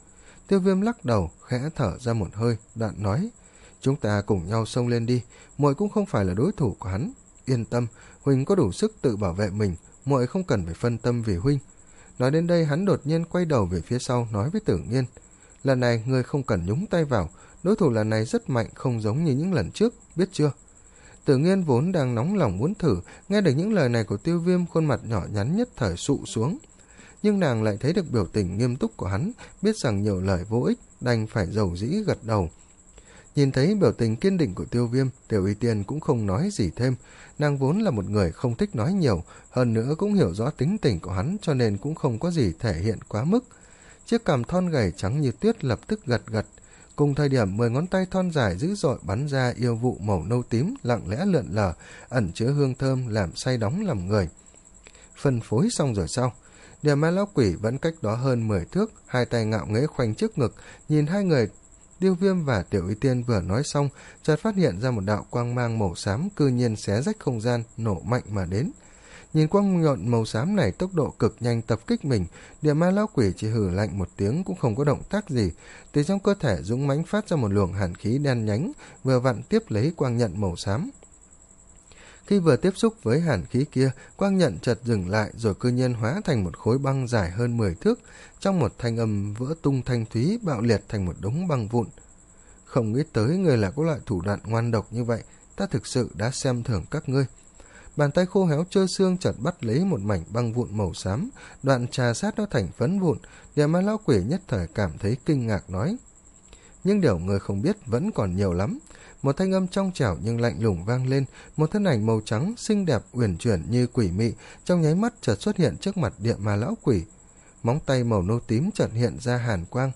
Tiêu Viêm lắc đầu, khẽ thở ra một hơi, đoạn nói: chúng ta cùng nhau xông lên đi, muội cũng không phải là đối thủ của hắn. Yên tâm, huynh có đủ sức tự bảo vệ mình, muội không cần phải phân tâm vì huynh. Nói đến đây hắn đột nhiên quay đầu về phía sau nói với Tử Nghiên: lần này ngươi không cần nhúng tay vào, đối thủ lần này rất mạnh, không giống như những lần trước, biết chưa? Tử Nghiên vốn đang nóng lòng muốn thử, nghe được những lời này của Tiêu Viêm, khuôn mặt nhỏ nhắn nhất thời sụ xuống. Nhưng nàng lại thấy được biểu tình nghiêm túc của hắn, biết rằng nhiều lời vô ích, đành phải dầu dĩ gật đầu. Nhìn thấy biểu tình kiên định của Tiêu Viêm, Tiểu Y Tiên cũng không nói gì thêm. Nàng vốn là một người không thích nói nhiều, hơn nữa cũng hiểu rõ tính tình của hắn, cho nên cũng không có gì thể hiện quá mức. Chiếc cằm thon gầy trắng như tuyết lập tức gật gật. Cùng thời điểm, mười ngón tay thon dài dữ dội bắn ra yêu vụ màu nâu tím, lặng lẽ lượn lờ, ẩn chứa hương thơm làm say đắm lòng người. Phân phối xong rồi sau, Địa Ma Lão Quỷ vẫn cách đó hơn mười thước, hai tay ngạo nghễ khoanh trước ngực, nhìn hai người. Tiêu Viêm và Tiểu Y Tiên vừa nói xong, chợt phát hiện ra một đạo quang mang màu xám cư nhiên xé rách không gian, nổ mạnh mà đến. Nhìn quang nhọn màu xám này tốc độ cực nhanh tập kích mình, Địa Ma Lão Quỷ chỉ hừ lạnh một tiếng cũng không có động tác gì, từ trong cơ thể dũng mãnh phát ra một luồng hàn khí đen nhánh, vừa vặn tiếp lấy quang nhận màu xám. Khi vừa tiếp xúc với hàn khí kia, quang nhận chợt dừng lại rồi cư nhiên hóa thành một khối băng dài hơn mười thước, trong một thanh âm vỡ tung thanh thúy bạo liệt thành một đống băng vụn. Không nghĩ tới người là có loại thủ đoạn ngoan độc như vậy, ta thực sự đã xem thường các ngươi. Bàn tay khô héo trơ xương chợt bắt lấy một mảnh băng vụn màu xám, đoạn trà sát nó thành phấn vụn. Địa Ma Lão Quỷ nhất thời cảm thấy kinh ngạc nói: nhưng điều người không biết vẫn còn nhiều lắm. Một thanh âm trong trẻo nhưng lạnh lùng vang lên, một thân ảnh màu trắng xinh đẹp uyển chuyển như quỷ mị trong nháy mắt chợt xuất hiện trước mặt Địa Ma Lão Quỷ. Móng tay màu nâu tím chợt hiện ra hàn quang,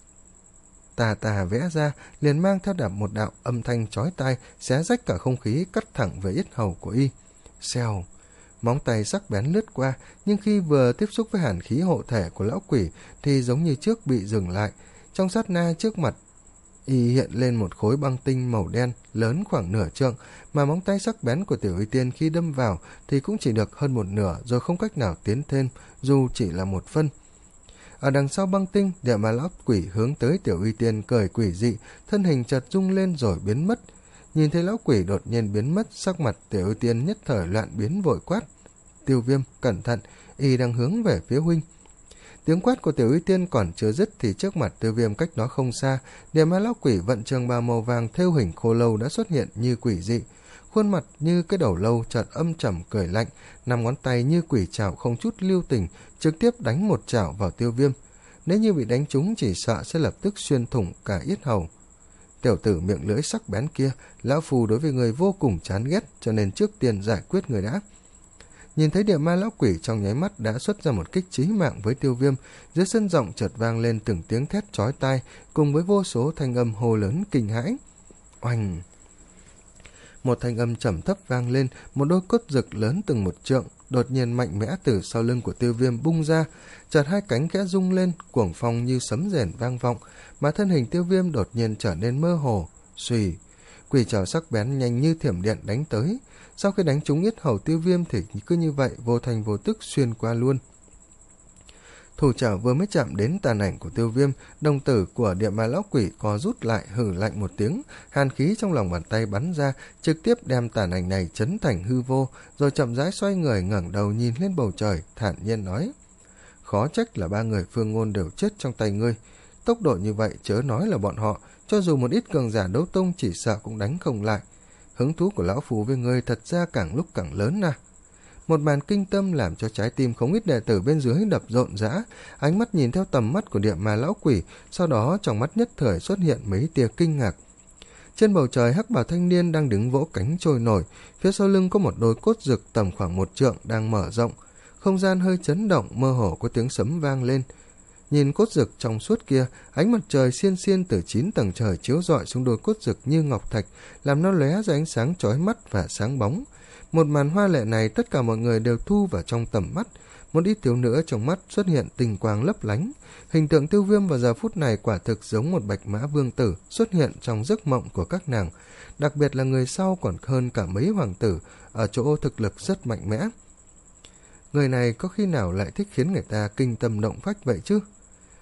tà tà vẽ ra, liền mang theo đạp một đạo âm thanh chói tai, xé rách cả không khí, cắt thẳng về yết hầu của y. Xèo, móng tay sắc bén lướt qua, nhưng khi vừa tiếp xúc với hàn khí hộ thể của lão quỷ thì giống như trước bị dừng lại. Trong sát na trước mặt y hiện lên một khối băng tinh màu đen lớn khoảng nửa trượng, mà móng tay sắc bén của Tiểu Y Tiên khi đâm vào thì cũng chỉ được hơn một nửa, rồi không cách nào tiến thêm, dù chỉ là một phân. Ở đằng sau băng tinh, Địa Ma Lão Quỷ hướng tới Tiểu Y Tiên cười quỷ dị, thân hình chợt rung lên rồi biến mất. Nhìn thấy lão quỷ đột nhiên biến mất, sắc mặt Tiểu Y Tiên nhất thời loạn biến, vội quát: Tiêu Viêm, cẩn thận, y đang hướng về phía huynh. Tiếng quát của Tiểu Y Tiên còn chưa dứt thì trước mặt Tiêu Viêm cách đó không xa, Địa Ma Lão Quỷ vận trường bào màu vàng thêu hình khô lâu đã xuất hiện như quỷ dị. Khuôn mặt như cái đầu lâu chợt âm trầm cười lạnh, năm ngón tay như quỷ trảo không chút lưu tình, trực tiếp đánh một chảo vào Tiêu Viêm. Nếu như bị đánh trúng chỉ sợ sẽ lập tức xuyên thủng cả yết hầu. Tiểu tử miệng lưỡi sắc bén kia, lão phù đối với người vô cùng chán ghét, cho nên trước tiên giải quyết người đã. Nhìn thấy Địa Ma Lão Quỷ trong nháy mắt đã xuất ra một kích chí mạng với Tiêu Viêm, dưới sân rộng chợt vang lên từng tiếng thét chói tai, cùng với vô số thanh âm hô lớn kinh hãi. Oanh! Một thanh âm trầm thấp vang lên, một đôi cốt rực lớn từng một trượng đột nhiên mạnh mẽ từ sau lưng của Tiêu Viêm bung ra, chợt hai cánh khẽ rung lên, cuồng phong như sấm rền vang vọng, mà thân hình Tiêu Viêm đột nhiên trở nên mơ hồ. Xùy, quỷ trảo sắc bén nhanh như thiểm điện đánh tới. Sau khi đánh trúng yết hầu Tiêu Viêm thì cứ như vậy vô thành vô tức xuyên qua luôn. Thủ trảo vừa mới chạm đến tàn ảnh của Tiêu Viêm, đồng tử của Địa Ma Lão Quỷ co rút lại, hừ lạnh một tiếng, hàn khí trong lòng bàn tay bắn ra, trực tiếp đem tàn ảnh này chấn thành hư vô, rồi chậm rãi xoay người ngẩng đầu nhìn lên bầu trời, thản nhiên nói: khó trách là ba người Phương Ngôn đều chết trong tay ngươi. Tốc độ như vậy chớ nói là bọn họ, cho dù một ít cường giả đấu tông chỉ sợ cũng đánh không lại. Hứng thú của lão phù với ngươi thật ra càng lúc càng lớn à. Một màn kinh tâm làm cho trái tim không ít đệ tử bên dưới đập rộn rã, ánh mắt nhìn theo tầm mắt của Địa Ma Lão Quỷ, sau đó trong mắt nhất thời xuất hiện mấy tia kinh ngạc. Trên bầu trời, hắc bào thanh niên đang đứng vỗ cánh trôi nổi, phía sau lưng có một đôi cốt rực tầm khoảng một trượng đang mở rộng, không gian hơi chấn động, mơ hồ có tiếng sấm vang lên. Nhìn cốt rực trong suốt kia, ánh mặt trời xiên xiên từ chín tầng trời chiếu rọi xuống đôi cốt rực như ngọc thạch, làm nó lóe ra ánh sáng chói mắt và sáng bóng. Một màn hoa lệ này tất cả mọi người đều thu vào trong tầm mắt, một ít thiếu nữa trong mắt xuất hiện tình quang lấp lánh. Hình tượng Tiêu Viêm vào giờ phút này quả thực giống một bạch mã vương tử xuất hiện trong giấc mộng của các nàng, đặc biệt là người sau còn hơn cả mấy hoàng tử, ở chỗ thực lực rất mạnh mẽ. Người này có khi nào lại thích khiến người ta kinh tâm động phách vậy chứ?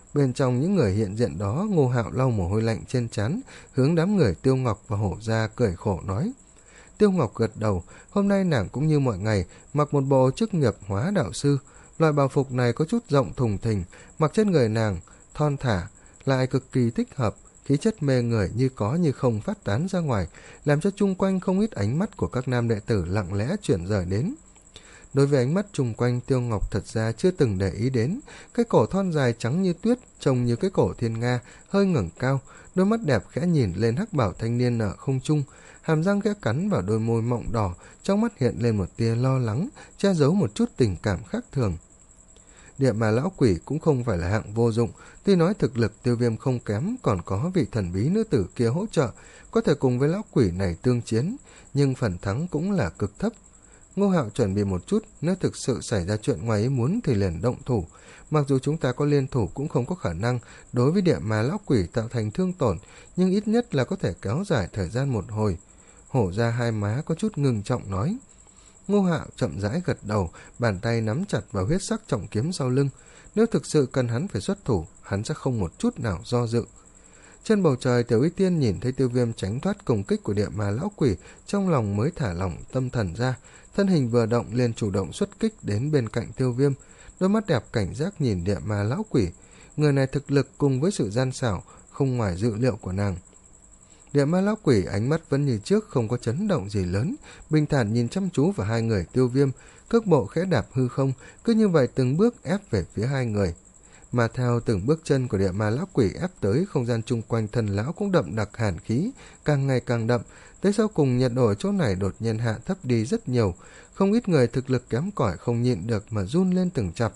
Bên trong những người hiện diện đó, Ngô Hạo lau mồ hôi lạnh trên trán, hướng đám người Tiêu Ngọc và Hổ Gia cười khổ nói. Tiêu Ngọc gật đầu, hôm nay nàng cũng như mọi ngày, mặc một bộ chức nghiệp hóa đạo sư. Loại bào phục này có chút rộng thùng thình, mặc trên người nàng, thon thả, lại cực kỳ thích hợp, khí chất mê người như có như không phát tán ra ngoài, làm cho chung quanh không ít ánh mắt của các nam đệ tử lặng lẽ chuyển rời đến. Đối với ánh mắt chung quanh, Tiêu Ngọc thật ra chưa từng để ý đến, cái cổ thon dài trắng như tuyết, trông như cái cổ thiên nga, hơi ngẩng cao, đôi mắt đẹp khẽ nhìn lên hắc bảo thanh niên ở không trung, hàm răng khẽ cắn vào đôi môi mọng đỏ, trong mắt hiện lên một tia lo lắng, che giấu một chút tình cảm khác thường. Địa mà lão quỷ cũng không phải là hạng vô dụng, tuy nói thực lực Tiêu Viêm không kém, còn có vị thần bí nữ tử kia hỗ trợ, có thể cùng với lão quỷ này tương chiến, nhưng phần thắng cũng là cực thấp. Ngô Hạo chuẩn bị một chút, nếu thực sự xảy ra chuyện ngoài ý muốn thì liền động thủ. Mặc dù chúng ta có liên thủ cũng không có khả năng đối với địa mà lão quỷ tạo thành thương tổn, nhưng ít nhất là có thể kéo dài thời gian một hồi. Hổ Ra hai má có chút ngưng trọng nói. Ngô Hạo chậm rãi gật đầu, bàn tay nắm chặt vào huyết sắc trọng kiếm sau lưng. Nếu thực sự cần hắn phải xuất thủ, hắn sẽ không một chút nào do dự. Trên bầu trời, Tiểu Y Tiên nhìn thấy Tiêu Viêm tránh thoát công kích của địa ma lão quỷ, trong lòng mới thả lỏng tâm thần ra, thân hình vừa động liền chủ động xuất kích đến bên cạnh Tiêu Viêm, đôi mắt đẹp cảnh giác nhìn địa ma lão quỷ. Người này thực lực cùng với sự gian xảo không ngoài dự liệu của nàng. Địa ma lão quỷ ánh mắt vẫn như trước, không có chấn động gì lớn, bình thản nhìn chăm chú vào hai người Tiêu Viêm, cước bộ khẽ đạp hư không, cứ như vậy từng bước ép về phía hai người. Mà theo từng bước chân của địa ma lão quỷ ép tới, không gian chung quanh thân lão cũng đậm đặc hàn khí, càng ngày càng đậm, tới sau cùng nhiệt độ ở chỗ này đột nhiên hạ thấp đi rất nhiều, không ít người thực lực kém cỏi không nhịn được mà run lên từng chập.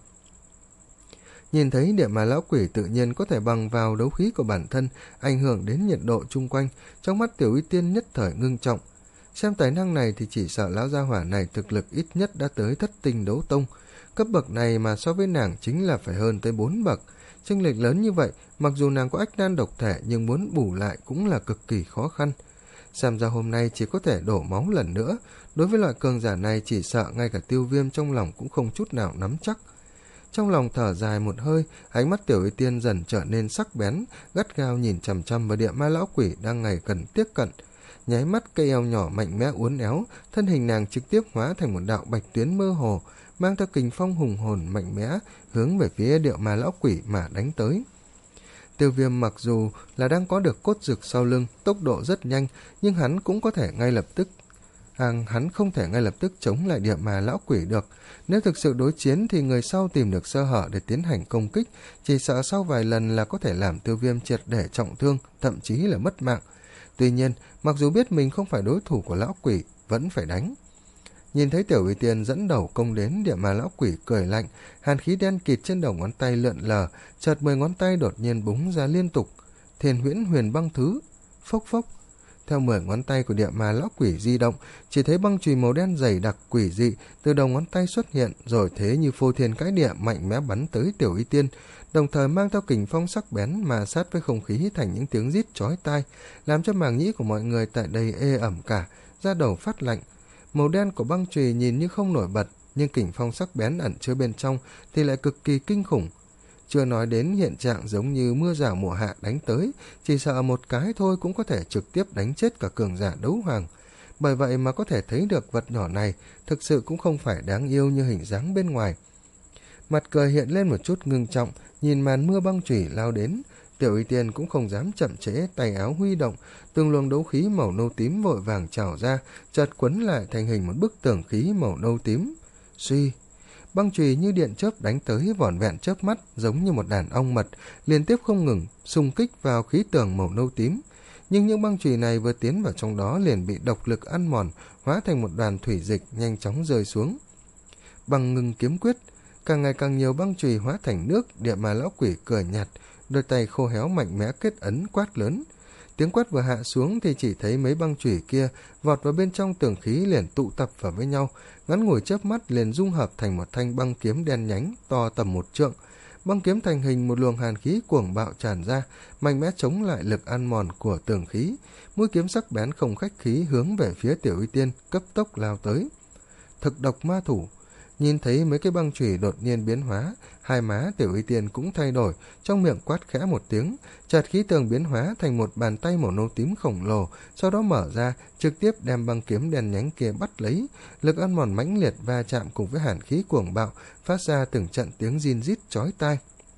Nhìn thấy địa ma lão quỷ tự nhiên có thể bằng vào đấu khí của bản thân ảnh hưởng đến nhiệt độ chung quanh, trong mắt Tiểu Y Tiên nhất thời ngưng trọng. Xem tài năng này thì chỉ sợ lão gia hỏa này thực lực ít nhất đã tới thất tinh đấu tông, cấp bậc này mà so với nàng chính là phải hơn tới bốn bậc. Chênh lệch lớn như vậy, mặc dù nàng có ách đan độc thể nhưng muốn bù lại cũng là cực kỳ khó khăn. Xem ra hôm nay chỉ có thể đổ máu lần nữa, đối với loại cường giả này chỉ sợ ngay cả Tiêu Viêm trong lòng cũng không chút nào nắm chắc. Trong lòng thở dài một hơi, ánh mắt Tiểu Y Tiên dần trở nên sắc bén, gắt gao nhìn chằm chằm vào địa ma lão quỷ đang ngày gần tiếp cận. Nháy mắt, cây eo nhỏ mạnh mẽ uốn éo, thân hình nàng trực tiếp hóa thành một đạo bạch tuyến mơ hồ, mang theo kình phong hùng hồn mạnh mẽ, hướng về phía địa ma lão quỷ mà đánh tới. Tiêu Viêm mặc dù là đang có được cốt dực sau lưng, tốc độ rất nhanh, nhưng hắn cũng có thể ngay lập tức À, hắn không thể ngay lập tức chống lại địa ma lão quỷ được. Nếu thực sự đối chiến thì người sau tìm được sơ hở để tiến hành công kích, chỉ sợ sau vài lần là có thể làm Tiêu Viêm triệt để trọng thương, thậm chí là mất mạng. Tuy nhiên, mặc dù biết mình không phải đối thủ của lão quỷ, vẫn phải đánh. Nhìn thấy Tiểu Y Tiên dẫn đầu công đến, địa ma lão quỷ cười lạnh, hàn khí đen kịt trên đầu ngón tay lượn lờ, chợt mười ngón tay đột nhiên búng ra liên tục. Thiên huyễn huyền băng thứ, phốc phốc. Theo mười ngón tay của địa ma lão quỷ di động, chỉ thấy băng chùy màu đen dày đặc quỷ dị từ đầu ngón tay xuất hiện, rồi thế như phô thiên cái địa mạnh mẽ bắn tới Tiểu Y Tiên, đồng thời mang theo kình phong sắc bén mà sát với không khí thành những tiếng rít chói tai, làm cho màng nhĩ của mọi người tại đây ê ẩm cả, da đầu phát lạnh. Màu đen của băng chùy nhìn như không nổi bật, nhưng kình phong sắc bén ẩn chứa bên trong thì lại cực kỳ kinh khủng. Chưa nói đến hiện trạng giống như mưa rào mùa hạ đánh tới, chỉ sợ một cái thôi cũng có thể trực tiếp đánh chết cả cường giả đấu hoàng. Bởi vậy mà có thể thấy được vật nhỏ này thực sự cũng không phải đáng yêu như hình dáng bên ngoài. Mặt cười hiện lên một chút ngưng trọng, nhìn màn mưa băng chủy lao đến, Tiểu Y Tiên cũng không dám chậm trễ, tay áo huy động, từng luồng đấu khí màu nâu tím vội vàng trào ra, chợt quấn lại thành hình một bức tường khí màu nâu tím. Suy, băng chùy như điện chớp đánh tới, vỏn vẹn chớp mắt giống như một đàn ong mật, liên tiếp không ngừng xung kích vào khí tường màu nâu tím. Nhưng những băng chùy này vừa tiến vào trong đó liền bị độc lực ăn mòn, hóa thành một đoàn thủy dịch nhanh chóng rơi xuống. Băng ngưng kiếm quyết, càng ngày càng nhiều băng chùy hóa thành nước, địa ma lão quỷ cười nhạt, đôi tay khô héo mạnh mẽ kết ấn quát lớn. Tiếng quát vừa hạ xuống thì chỉ thấy mấy băng chùy kia vọt vào bên trong tường khí liền tụ tập vào với nhau, ngắn ngủi chớp mắt liền dung hợp thành một thanh băng kiếm đen nhánh to tầm một trượng. Băng kiếm thành hình một luồng hàn khí cuồng bạo tràn ra, mạnh mẽ chống lại lực ăn mòn của tường khí. Mũi kiếm sắc bén không khách khí hướng về phía Tiểu Y Tiên cấp tốc lao tới. Thực độc ma thủ, Nhìn thấy mấy cái băng chùy đột nhiên biến hóa, hai má Tiểu Y Tiên cũng thay đổi, trong miệng quát khẽ một tiếng, chợt khí tường biến hóa thành một bàn tay màu nâu tím khổng lồ, sau đó mở ra, trực tiếp đem băng kiếm đen nhánh kia bắt lấy. Lực ăn mòn mãnh liệt va chạm cùng với hàn khí cuồng bạo, phát ra từng trận tiếng rin rít chói tai.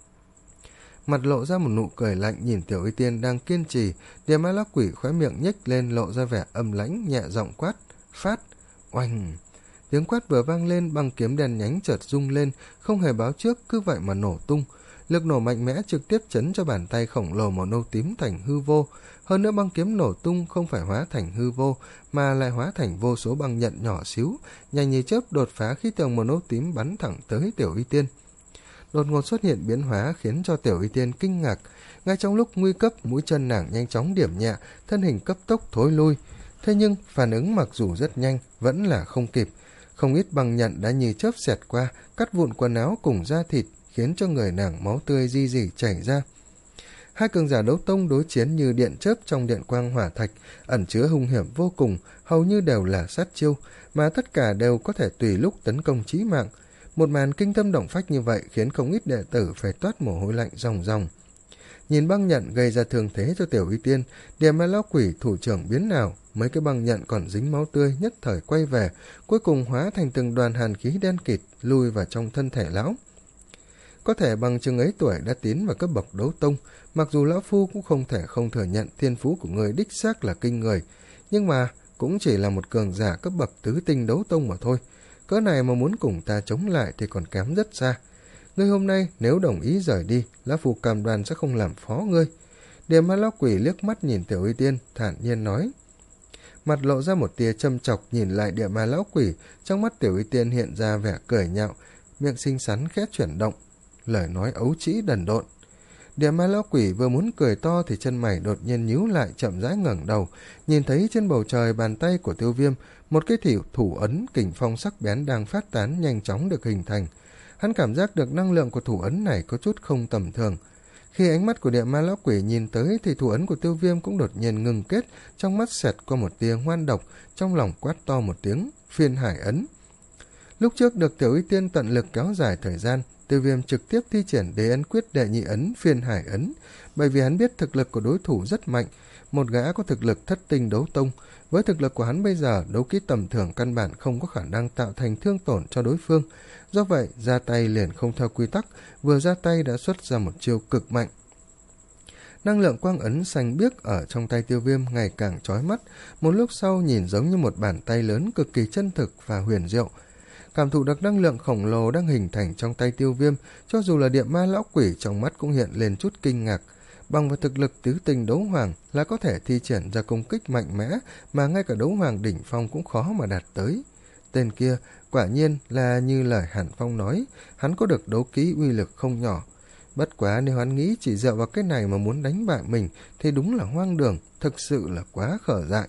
Mặt lộ ra một nụ cười lạnh nhìn Tiểu Y Tiên đang kiên trì, Địa Ma Lão Quỷ khóe miệng nhếch lên lộ ra vẻ âm lãnh, nhẹ giọng quát, phát, oanh. Tiếng quát vừa vang lên, băng kiếm đen nhánh chợt rung lên, không hề báo trước, cứ vậy mà nổ tung. Lực nổ mạnh mẽ trực tiếp chấn cho bàn tay khổng lồ màu nâu tím thành hư vô. Hơn nữa băng kiếm nổ tung không phải hóa thành hư vô, mà lại hóa thành vô số băng nhận nhỏ xíu, nhanh như chớp đột phá khí tường màu nâu tím bắn thẳng tới Tiểu Y Tiên. Đột ngột xuất hiện biến hóa khiến cho Tiểu Y Tiên kinh ngạc. Ngay trong lúc nguy cấp, mũi chân nàng nhanh chóng điểm nhẹ, thân hình cấp tốc thối lui. Thế nhưng phản ứng mặc dù rất nhanh, vẫn là không kịp. Không ít băng nhận đã như chớp xẹt qua, cắt vụn quần áo cùng da thịt, khiến cho người nàng máu tươi di rỉ chảy ra. Hai cường giả đấu tông đối chiến như điện chớp trong điện quang hỏa thạch, ẩn chứa hung hiểm vô cùng, hầu như đều là sát chiêu, mà tất cả đều có thể tùy lúc tấn công chí mạng. Một màn kinh tâm động phách như vậy khiến không ít đệ tử phải toát mồ hôi lạnh ròng ròng. Nhìn băng nhận gây ra thương thế cho Tiểu Y Tiên, Địa Ma Lão Quỷ thủ trưởng biến nào, mấy cái băng nhận còn dính máu tươi nhất thời quay về, cuối cùng hóa thành từng đoàn hàn khí đen kịt lui vào trong thân thể lão. Có thể bằng chừng ấy tuổi đã tiến vào cấp bậc đấu tông, mặc dù lão phu cũng không thể không thừa nhận thiên phú của người đích xác là kinh người, nhưng mà cũng chỉ là một cường giả cấp bậc tứ tinh đấu tông mà thôi. Cỡ này mà muốn cùng ta chống lại thì còn kém rất xa. Ngươi hôm nay nếu đồng ý rời đi, lão phu cam đoan sẽ không làm phó ngươi. Địa Ma Lão Quỷ liếc mắt nhìn Tiểu Y Tiên, thản nhiên nói. Mặt lộ ra một tia châm chọc nhìn lại Địa Ma Lão Quỷ, trong mắt Tiểu Y Tiên hiện ra vẻ cười nhạo, miệng xinh xắn khẽ chuyển động, lời nói ấu trĩ đần độn. Địa Ma Lão Quỷ vừa muốn cười to thì chân mày đột nhiên nhíu lại, chậm rãi ngẩng đầu, nhìn thấy trên bầu trời bàn tay của Tiêu Viêm, một cái thỉu thủ ấn kình phong sắc bén đang phát tán nhanh chóng được hình thành. Hắn cảm giác được năng lượng của thủ ấn này có chút không tầm thường. Khi ánh mắt của Địa Ma Lão Quỷ nhìn tới thì thủ ấn của Tiêu Viêm cũng đột nhiên ngừng kết, trong mắt xẹt qua một tia ngoan độc, trong lòng quát to một tiếng, Phiên Hải ấn. Lúc trước được Tiểu Y Tiên tận lực kéo dài thời gian, Tiêu Viêm trực tiếp thi triển Đế ấn quyết đệ nhị ấn Phiên Hải ấn, bởi vì hắn biết thực lực của đối thủ rất mạnh, một gã có thực lực thất tinh đấu tông, với thực lực của hắn bây giờ, đấu kỹ tầm thường căn bản không có khả năng tạo thành thương tổn cho đối phương. Do vậy, ra tay liền không theo quy tắc, vừa ra tay đã xuất ra một chiêu cực mạnh. Năng lượng quang ấn xanh biếc ở trong tay Tiêu Viêm ngày càng chói mắt, một lúc sau nhìn giống như một bàn tay lớn cực kỳ chân thực và huyền diệu. Cảm thụ được năng lượng khổng lồ đang hình thành trong tay Tiêu Viêm, cho dù là Địa Ma Lão Quỷ trong mắt cũng hiện lên chút kinh ngạc. Bằng vào thực lực tứ tinh đấu hoàng là có thể thi triển ra công kích mạnh mẽ mà ngay cả đấu hoàng đỉnh phong cũng khó mà đạt tới. Tên kia quả nhiên là như lời Hàn Phong nói, hắn có được đấu kỹ uy lực không nhỏ. Bất quá nếu hắn nghĩ chỉ dựa vào cái này mà muốn đánh bại mình thì đúng là hoang đường, thực sự là quá khở dại.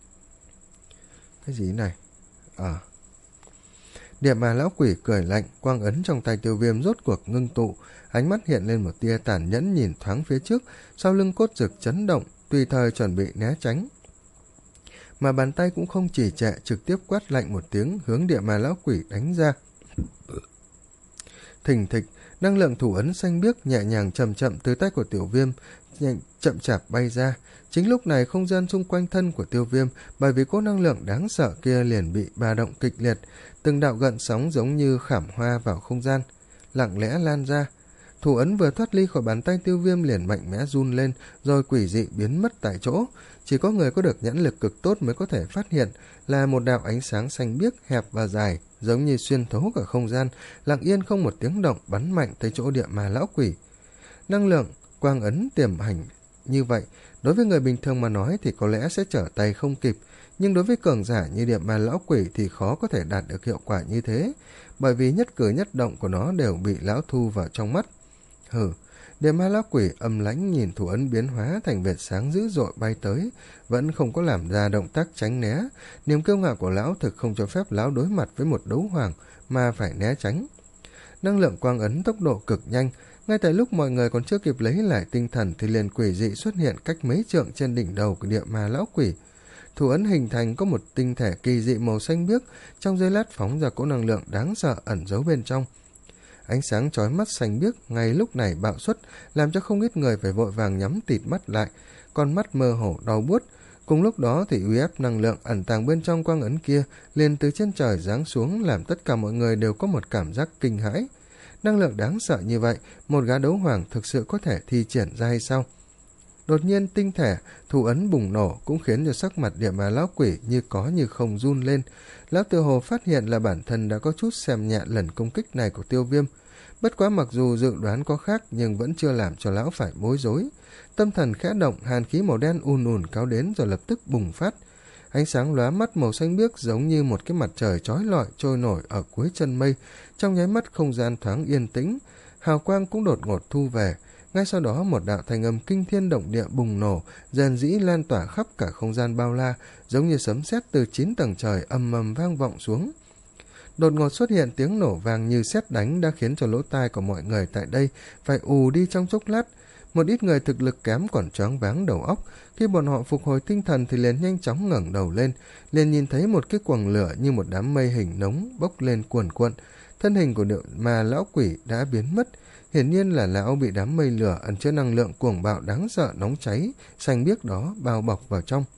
Cái gì này? À... Địa Ma Lão Quỷ cười lạnh, quang ấn trong tay Tiêu Viêm rốt cuộc ngưng tụ, ánh mắt hiện lên một tia tàn nhẫn nhìn thoáng phía trước, sau lưng cốt rực chấn động, tùy thời chuẩn bị né tránh. Mà bàn tay cũng không chỉ trệ, trực tiếp quát lạnh một tiếng hướng Địa Ma Lão Quỷ đánh ra. Thình thịch, năng lượng thủ ấn xanh biếc nhẹ nhàng chậm chậm từ tay của Tiểu Viêm nhẹ, chậm chạp bay ra. Chính lúc này không gian xung quanh thân của Tiêu Viêm bởi vì cỗ năng lượng đáng sợ kia liền bị ba động kịch liệt, từng đạo gợn sóng giống như khảm hoa vào không gian, lặng lẽ lan ra. Thủ ấn vừa thoát ly khỏi bàn tay Tiêu Viêm liền mạnh mẽ run lên, rồi quỷ dị biến mất tại chỗ. Chỉ có người có được nhãn lực cực tốt mới có thể phát hiện là một đạo ánh sáng xanh biếc hẹp và dài, giống như xuyên thấu cả không gian, lặng yên không một tiếng động bắn mạnh tới chỗ Địa Ma Lão Quỷ. Năng lượng quang ấn tiềm hành như vậy, đối với người bình thường mà nói thì có lẽ sẽ trở tay không kịp, nhưng đối với cường giả như Địa Ma Lão Quỷ thì khó có thể đạt được hiệu quả như thế, bởi vì nhất cử nhất động của nó đều bị lão thu vào trong mắt. Hừ, Địa Ma Lão Quỷ âm lãnh nhìn thủ ấn biến hóa thành vệt sáng dữ dội bay tới, vẫn không có làm ra động tác tránh né. Niềm kiêu ngạo của lão thực không cho phép lão đối mặt với một đấu hoàng mà phải né tránh. Năng lượng quang ấn tốc độ cực nhanh, ngay tại lúc mọi người còn chưa kịp lấy lại tinh thần thì liền quỷ dị xuất hiện cách mấy trượng trên đỉnh đầu của Địa Ma Lão Quỷ. Thủ ấn hình thành có một tinh thể kỳ dị màu xanh biếc, trong giây lát phóng ra cỗ năng lượng đáng sợ ẩn giấu bên trong. Ánh sáng chói mắt xanh biếc ngay lúc này bạo xuất, làm cho không ít người phải vội vàng nhắm tịt mắt lại, con mắt mơ hồ đau buốt. Cùng lúc đó thì uy áp năng lượng ẩn tàng bên trong quang ấn kia liền từ trên trời giáng xuống, làm tất cả mọi người đều có một cảm giác kinh hãi. Năng lượng đáng sợ như vậy, một gã đấu hoàng thực sự có thể thi triển ra hay sao? Đột nhiên tinh thể thủ ấn bùng nổ cũng khiến cho sắc mặt Địa Ma lão quỷ như có như không run lên. Lão tự hồ phát hiện là bản thân đã có chút xem nhẹ lần công kích này của Tiêu Viêm. Bất quá mặc dù dự đoán có khác nhưng vẫn chưa làm cho lão phải bối rối. Tâm thần khẽ động, hàn khí màu đen ùn ùn kéo đến rồi lập tức bùng phát. Ánh sáng lóa mắt màu xanh biếc giống như một cái mặt trời chói lọi trôi nổi ở cuối chân mây. Trong nháy mắt không gian thoáng yên tĩnh, hào quang cũng đột ngột thu về. Ngay sau đó một đạo thanh âm kinh thiên động địa bùng nổ, rền rĩ lan tỏa khắp cả không gian bao la, giống như sấm sét từ chín tầng trời ầm ầm vang vọng xuống. Đột ngột xuất hiện tiếng nổ vang như sét đánh đã khiến cho lỗ tai của mọi người tại đây phải ù đi trong chốc lát. Một ít người thực lực kém còn choáng váng đầu óc, khi bọn họ phục hồi tinh thần thì liền nhanh chóng ngẩng đầu lên, liền nhìn thấy một cái quầng lửa như một đám mây hình nóng bốc lên cuồn cuộn. Thân hình của Địa Ma lão quỷ đã biến mất, hiển nhiên là lão bị đám mây lửa ẩn chứa năng lượng cuồng bạo đáng sợ nóng cháy xanh biếc đó bao bọc vào trong.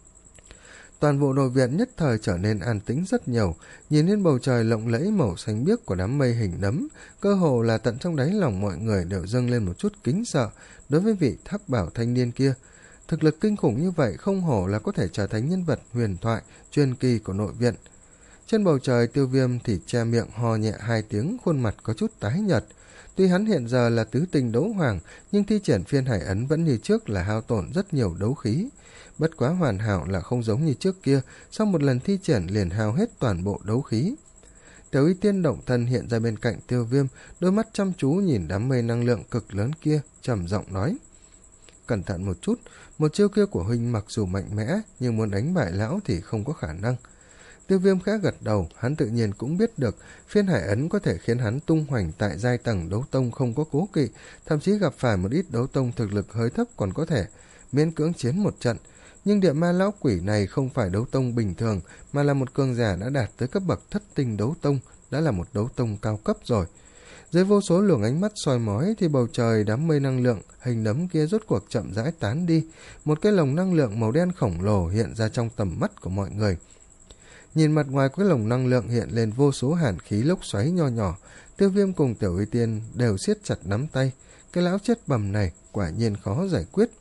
Toàn bộ nội viện nhất thời trở nên an tĩnh rất nhiều, nhìn lên bầu trời lộng lẫy màu xanh biếc của đám mây hình nấm, cơ hồ là tận trong đáy lòng mọi người đều dâng lên một chút kính sợ đối với vị Thác Bảo thanh niên kia. Thực lực kinh khủng như vậy không hổ là có thể trở thành nhân vật huyền thoại truyền kỳ của nội viện. Trên bầu trời Tiêu Viêm thì che miệng ho nhẹ hai tiếng, khuôn mặt có chút tái nhợt. Tuy hắn hiện giờ là tứ tình đấu hoàng, nhưng thi triển phiên hải ấn vẫn như trước là hao tổn rất nhiều đấu khí. Bất quá hoàn hảo là không giống như trước kia, sau một lần thi triển liền hao hết toàn bộ đấu khí. Tiểu Y Tiên động thân hiện ra bên cạnh Tiêu Viêm, đôi mắt chăm chú nhìn đám mây năng lượng cực lớn kia, trầm giọng nói: "Cẩn thận một chút, một chiêu kia của huynh mặc dù mạnh mẽ, nhưng muốn đánh bại lão thì không có khả năng." Tiêu Viêm khẽ gật đầu, hắn tự nhiên cũng biết được phiên hải ấn có thể khiến hắn tung hoành tại giai tầng đấu tông không có cố kỵ, thậm chí gặp phải một ít đấu tông thực lực hơi thấp còn có thể miễn cưỡng chiến một trận. Nhưng Địa Ma lão quỷ này không phải đấu tông bình thường, mà là một cường giả đã đạt tới cấp bậc thất tinh đấu tông, đã là một đấu tông cao cấp rồi. Dưới vô số luồng ánh mắt soi mói thì bầu trời đám mây năng lượng hình nấm kia rốt cuộc chậm rãi tán đi, một cái lồng năng lượng màu đen khổng lồ hiện ra trong tầm mắt của mọi người. Nhìn mặt ngoài cái lồng năng lượng hiện lên vô số hàn khí lốc xoáy nho nhỏ, Tiêu Viêm cùng Tiểu Y Tiên đều siết chặt nắm tay. Cái lão chết bầm này quả nhiên khó giải quyết.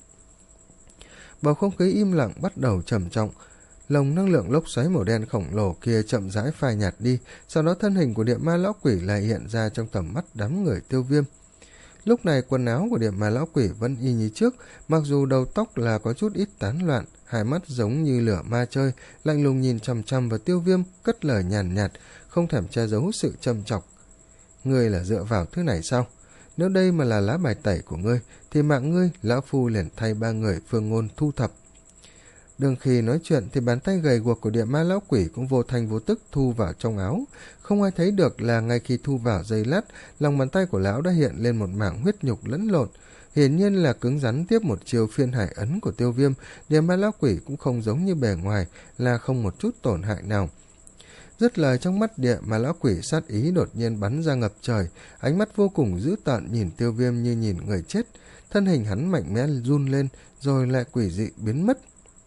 Bầu không khí im lặng bắt đầu trầm trọng. Lồng năng lượng lốc xoáy màu đen khổng lồ kia chậm rãi phai nhạt đi, sau đó thân hình của Địa Ma lão quỷ lại hiện ra trong tầm mắt đám người Tiêu Viêm. Lúc này quần áo của Địa Ma lão quỷ vẫn y như trước, mặc dù đầu tóc là có chút ít tán loạn, hai mắt giống như lửa ma chơi, lạnh lùng nhìn chằm chằm vào Tiêu Viêm, cất lời nhàn nhạt, không thèm che giấu sự châm chọc. "Ngươi là dựa vào thứ này sao? Nếu đây mà là lá bài tẩy của ngươi, thì mạng ngươi, lão phu liền thay ba người Phương Ngôn thu thập." Đương khi nói chuyện thì bàn tay gầy guộc của Địa Ma lão quỷ cũng vô thành vô tức thu vào trong áo. Không ai thấy được là ngay khi thu vào giây lát, lòng bàn tay của lão đã hiện lên một mảng huyết nhục lẫn lộn. Hiển nhiên là cứng rắn tiếp một chiều phiên hải ấn của Tiêu Viêm. Địa Ma lão quỷ cũng không giống như bề ngoài là không một chút tổn hại nào. Dứt lời, trong mắt Địa Ma lão quỷ sát ý đột nhiên bắn ra ngập trời, ánh mắt vô cùng dữ tợn nhìn Tiêu Viêm như nhìn người chết. Thân hình hắn mạnh mẽ run lên rồi lại quỷ dị biến mất.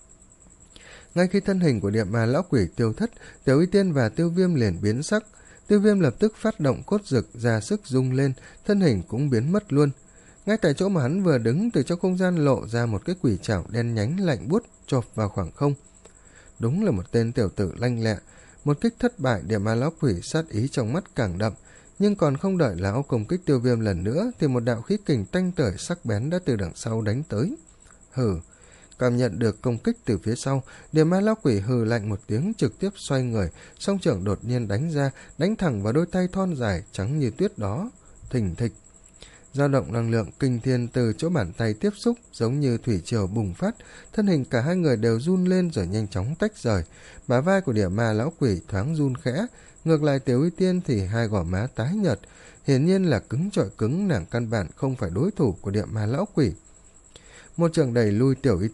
Ngay khi thân hình của Địa Ma lão quỷ tiêu thất, Tiểu Y Tiên và Tiêu Viêm liền biến sắc. Tiêu Viêm lập tức phát động cốt dực ra sức rung lên, thân hình cũng biến mất luôn. Ngay tại chỗ mà hắn vừa đứng, từ trong không gian lộ ra một cái quỷ trảo đen nhánh lạnh buốt chộp vào khoảng không. Đúng là một tên tiểu tử lanh lẹ. Một kích thất bại, Địa Ma lão quỷ sát ý trong mắt càng đậm, nhưng còn không đợi lão công kích Tiêu Viêm lần nữa thì một đạo khí kình tanh tưởi sắc bén đã từ đằng sau đánh tới. Hừ. Cảm nhận được công kích từ phía sau, Địa Ma lão quỷ hừ lạnh một tiếng, trực tiếp xoay người, song trưởng đột nhiên đánh ra, đánh thẳng vào đôi tay thon dài trắng như tuyết đó. Thình thịch, dao động năng lượng kinh thiên từ chỗ bàn tay tiếp xúc giống như thủy triều bùng phát, thân hình cả hai người đều run lên rồi nhanh chóng tách rời. Bả vai của Địa Ma lão quỷ thoáng run khẽ, ngược lại Tiểu Y Tiên thì hai gò má tái nhợt, hiển nhiên là cứng trọi cứng, nàng căn bản không phải đối thủ của Địa Ma lão quỷ. Một trường đẩy lui Tiểu Y Tiên,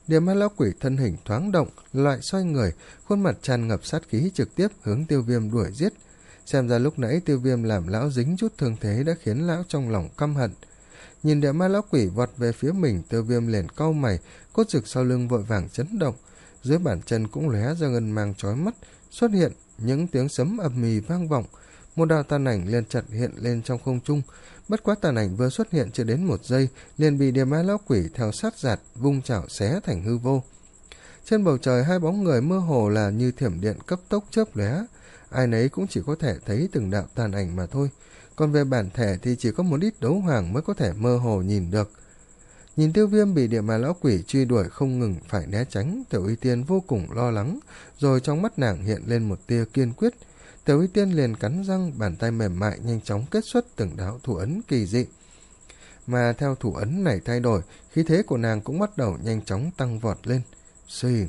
Địa ma lão quỷ thân hình thoáng động, loại xoay người, khuôn mặt tràn ngập sát khí trực tiếp hướng Tiêu Viêm đuổi giết. Xem ra lúc nãy Tiêu Viêm làm lão dính chút thương thế đã khiến lão trong lòng căm hận. Nhìn địa ma lão quỷ vọt về phía mình, Tiêu Viêm liền cau mày, cốt rực sau lưng vội vàng chấn động, dưới bàn chân cũng lóe ra ngân mang chói mắt, xuất hiện những tiếng sấm ầm ầm vang vọng. Một đạo tàn ảnh liền chợt hiện lên trong không trung, bất quá tàn ảnh vừa xuất hiện chưa đến một giây liền bị địa ma lão quỷ theo sát giạt vung chảo xé thành hư vô. Trên bầu trời hai bóng người mơ hồ là như thiểm điện cấp tốc chớp lóe, ai nấy cũng chỉ có thể thấy từng đạo tàn ảnh mà thôi, còn về bản thể thì chỉ có một ít đấu hoàng mới có thể mơ hồ nhìn được. Nhìn Tiêu Viêm bị địa ma lão quỷ truy đuổi không ngừng phải né tránh, Tiểu Y Tiên vô cùng lo lắng, rồi trong mắt nàng hiện lên một tia kiên quyết. Tiểu Y Tiên liền cắn răng, bàn tay mềm mại nhanh chóng kết xuất từng đạo thủ ấn kỳ dị. Mà theo thủ ấn này thay đổi, khí thế của nàng cũng bắt đầu nhanh chóng tăng vọt lên. Xì.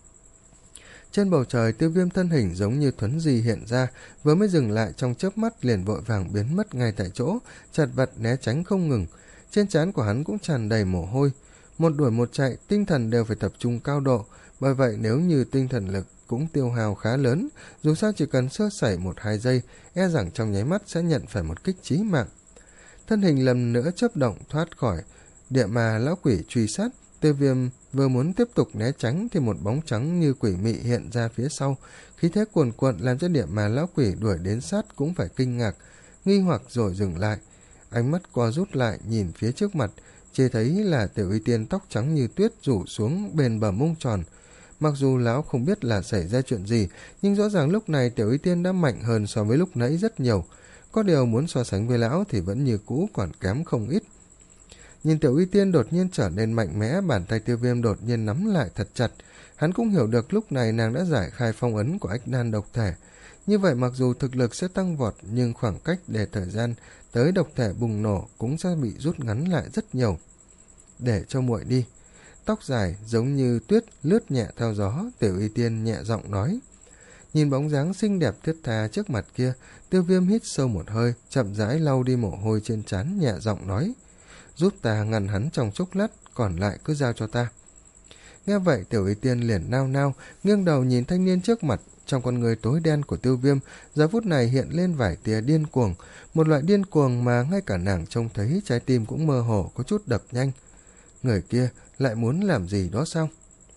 Trên bầu trời, Tiêu Viêm thân hình giống như thuấn di hiện ra, vừa mới dừng lại trong chớp mắt liền vội vàng biến mất ngay tại chỗ, chật vật né tránh không ngừng. Trên trán của hắn cũng tràn đầy mồ hôi. Một đuổi một chạy, tinh thần đều phải tập trung cao độ, bởi vậy nếu như tinh thần lực cũng tiêu hao khá lớn, dù sao chỉ cần sơ sẩy một hai giây, e rằng trong nháy mắt sẽ nhận phải một kích chí mạng. Thân hình lần nữa chớp động thoát khỏi địa ma lão quỷ truy sát. Tiêu Viêm vừa muốn tiếp tục né tránh thì một bóng trắng như quỷ mị hiện ra phía sau, khí thế cuồn cuộn làm cho địa ma lão quỷ đuổi đến sát cũng phải kinh ngạc, nghi hoặc rồi dừng lại. Ánh mắt co rút lại nhìn phía trước mặt, chỉ thấy là Tiểu Y Tiên tóc trắng như tuyết rủ xuống bên bờ mông tròn. Mặc dù lão không biết là xảy ra chuyện gì, nhưng rõ ràng lúc này Tiểu Y Tiên đã mạnh hơn so với lúc nãy rất nhiều. Có điều muốn so sánh với lão thì vẫn như cũ còn kém không ít. Nhìn Tiểu Y Tiên đột nhiên trở nên mạnh mẽ, bàn tay Tiêu Viêm đột nhiên nắm lại thật chặt. Hắn cũng hiểu được lúc này nàng đã giải khai phong ấn của ách nan độc thể. Như vậy mặc dù thực lực sẽ tăng vọt, nhưng khoảng cách để thời gian tới độc thể bùng nổ cũng sẽ bị rút ngắn lại rất nhiều. Để cho muội đi. Tóc dài giống như tuyết lướt nhẹ theo gió, Tiểu Y Tiên nhẹ giọng nói. Nhìn bóng dáng xinh đẹp thiết tha trước mặt kia, Tiêu Viêm hít sâu một hơi, chậm rãi lau đi mồ hôi trên trán, nhẹ giọng nói. Giúp ta ngăn hắn trong chốc lát, còn lại cứ giao cho ta. Nghe vậy Tiểu Y Tiên liền nao nao, nghiêng đầu nhìn thanh niên trước mặt. Trong con người tối đen của Tiêu Viêm, giờ phút này hiện lên vài tia điên cuồng, một loại điên cuồng mà ngay cả nàng trông thấy trái tim cũng mơ hồ có chút đập nhanh. Người kia lại muốn làm gì đó sao?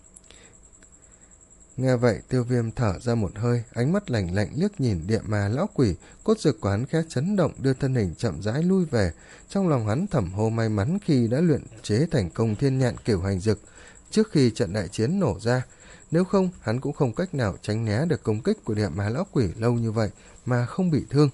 Nghe vậy Tiêu Viêm thở ra một hơi, ánh mắt lạnh lạnh liếc nhìn địa ma lão quỷ, cốt rực của hắn khẽ chấn động, đưa thân hình chậm rãi lui về. Trong lòng hắn thầm hô may mắn khi đã luyện chế thành công thiên nhạn cửu hành dực trước khi trận đại chiến nổ ra. Nếu không, hắn cũng không cách nào tránh né được công kích của địa ma lão quỷ lâu như vậy mà không bị thương.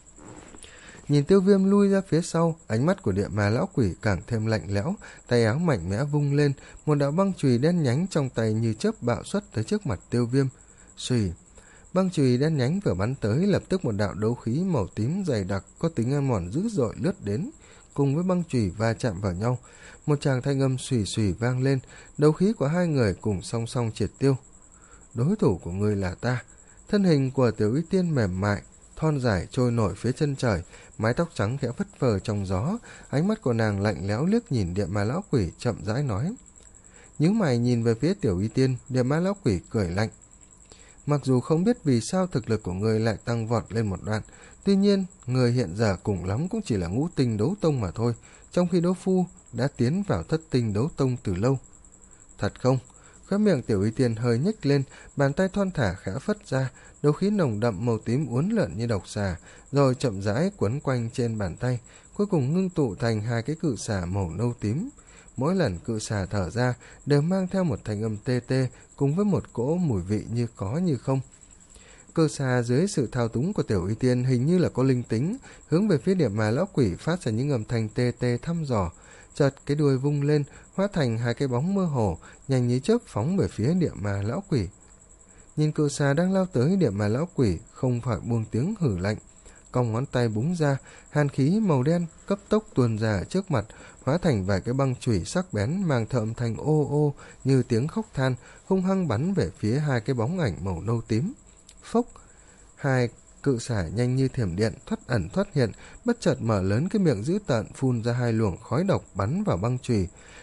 Nhìn Tiêu Viêm lui ra phía sau, ánh mắt của địa ma lão quỷ càng thêm lạnh lẽo, tay áo mạnh mẽ vung lên, một đạo băng chùy đen nhánh trong tay như chớp bạo xuất tới trước mặt Tiêu Viêm. Xùy, băng chùy đen nhánh vừa bắn tới, lập tức một đạo đấu khí màu tím dày đặc có tính ăn mòn dữ dội lướt đến, cùng với băng chùy va chạm vào nhau, một tràng thanh âm xùy xùy vang lên, đấu khí của hai người cùng song song triệt tiêu. Đối thủ của ngươi là ta. Thân hình của Tiểu Y Tiên mềm mại, thon dài trôi nổi phía chân trời, mái tóc trắng khẽ phất phơ trong gió, ánh mắt của nàng lạnh lẽo liếc nhìn địa ma lão quỷ, chậm rãi nói. Nhướng mày nhìn về phía Tiểu Y Tiên, địa ma lão quỷ cười lạnh. Mặc dù không biết vì sao thực lực của người lại tăng vọt lên một đoạn, tuy nhiên người hiện giờ cùng lắm cũng chỉ là ngũ tinh đấu tông mà thôi, trong khi đấu phu đã tiến vào thất tinh đấu tông từ lâu. Thật không? Khóe miệng Tiểu Y Tiên hơi nhếch lên, bàn tay thon thả khẽ phất ra, đấu khí nồng đậm màu tím uốn lượn như độc xà, rồi chậm rãi quấn quanh trên bàn tay, cuối cùng ngưng tụ thành hai cái cự xà màu nâu tím. Mỗi lần cự xà thở ra đều mang theo một thanh âm tê tê cùng với một cỗ mùi vị như có như không. Cự xà dưới sự thao túng của Tiểu Y Tiên hình như là có linh tính, hướng về phía địa ma lão quỷ phát ra những âm thanh tê tê thăm dò. Chợt cái đuôi vung lên, hóa thành hai cái bóng mơ hồ, nhanh như chớp phóng về phía địa ma lão quỷ. Nhìn cự xà đang lao tới, địa ma lão quỷ không phải buông tiếng hử lạnh, cong ngón tay búng ra, hàn khí màu đen cấp tốc tuôn ra trước mặt, hóa thành vài cái băng chùy sắc bén mang theo âm thanh ô ô như tiếng khóc than, hung hăng bắn về phía hai cái bóng ảnh màu nâu tím. Phốc, hai cự xả nhanh như thiểm điện thoát ẩn thoát hiện, bất chợt mở lớn cái miệng dữ tợn phun ra hai luồng khói độc bắn vào băng chùy.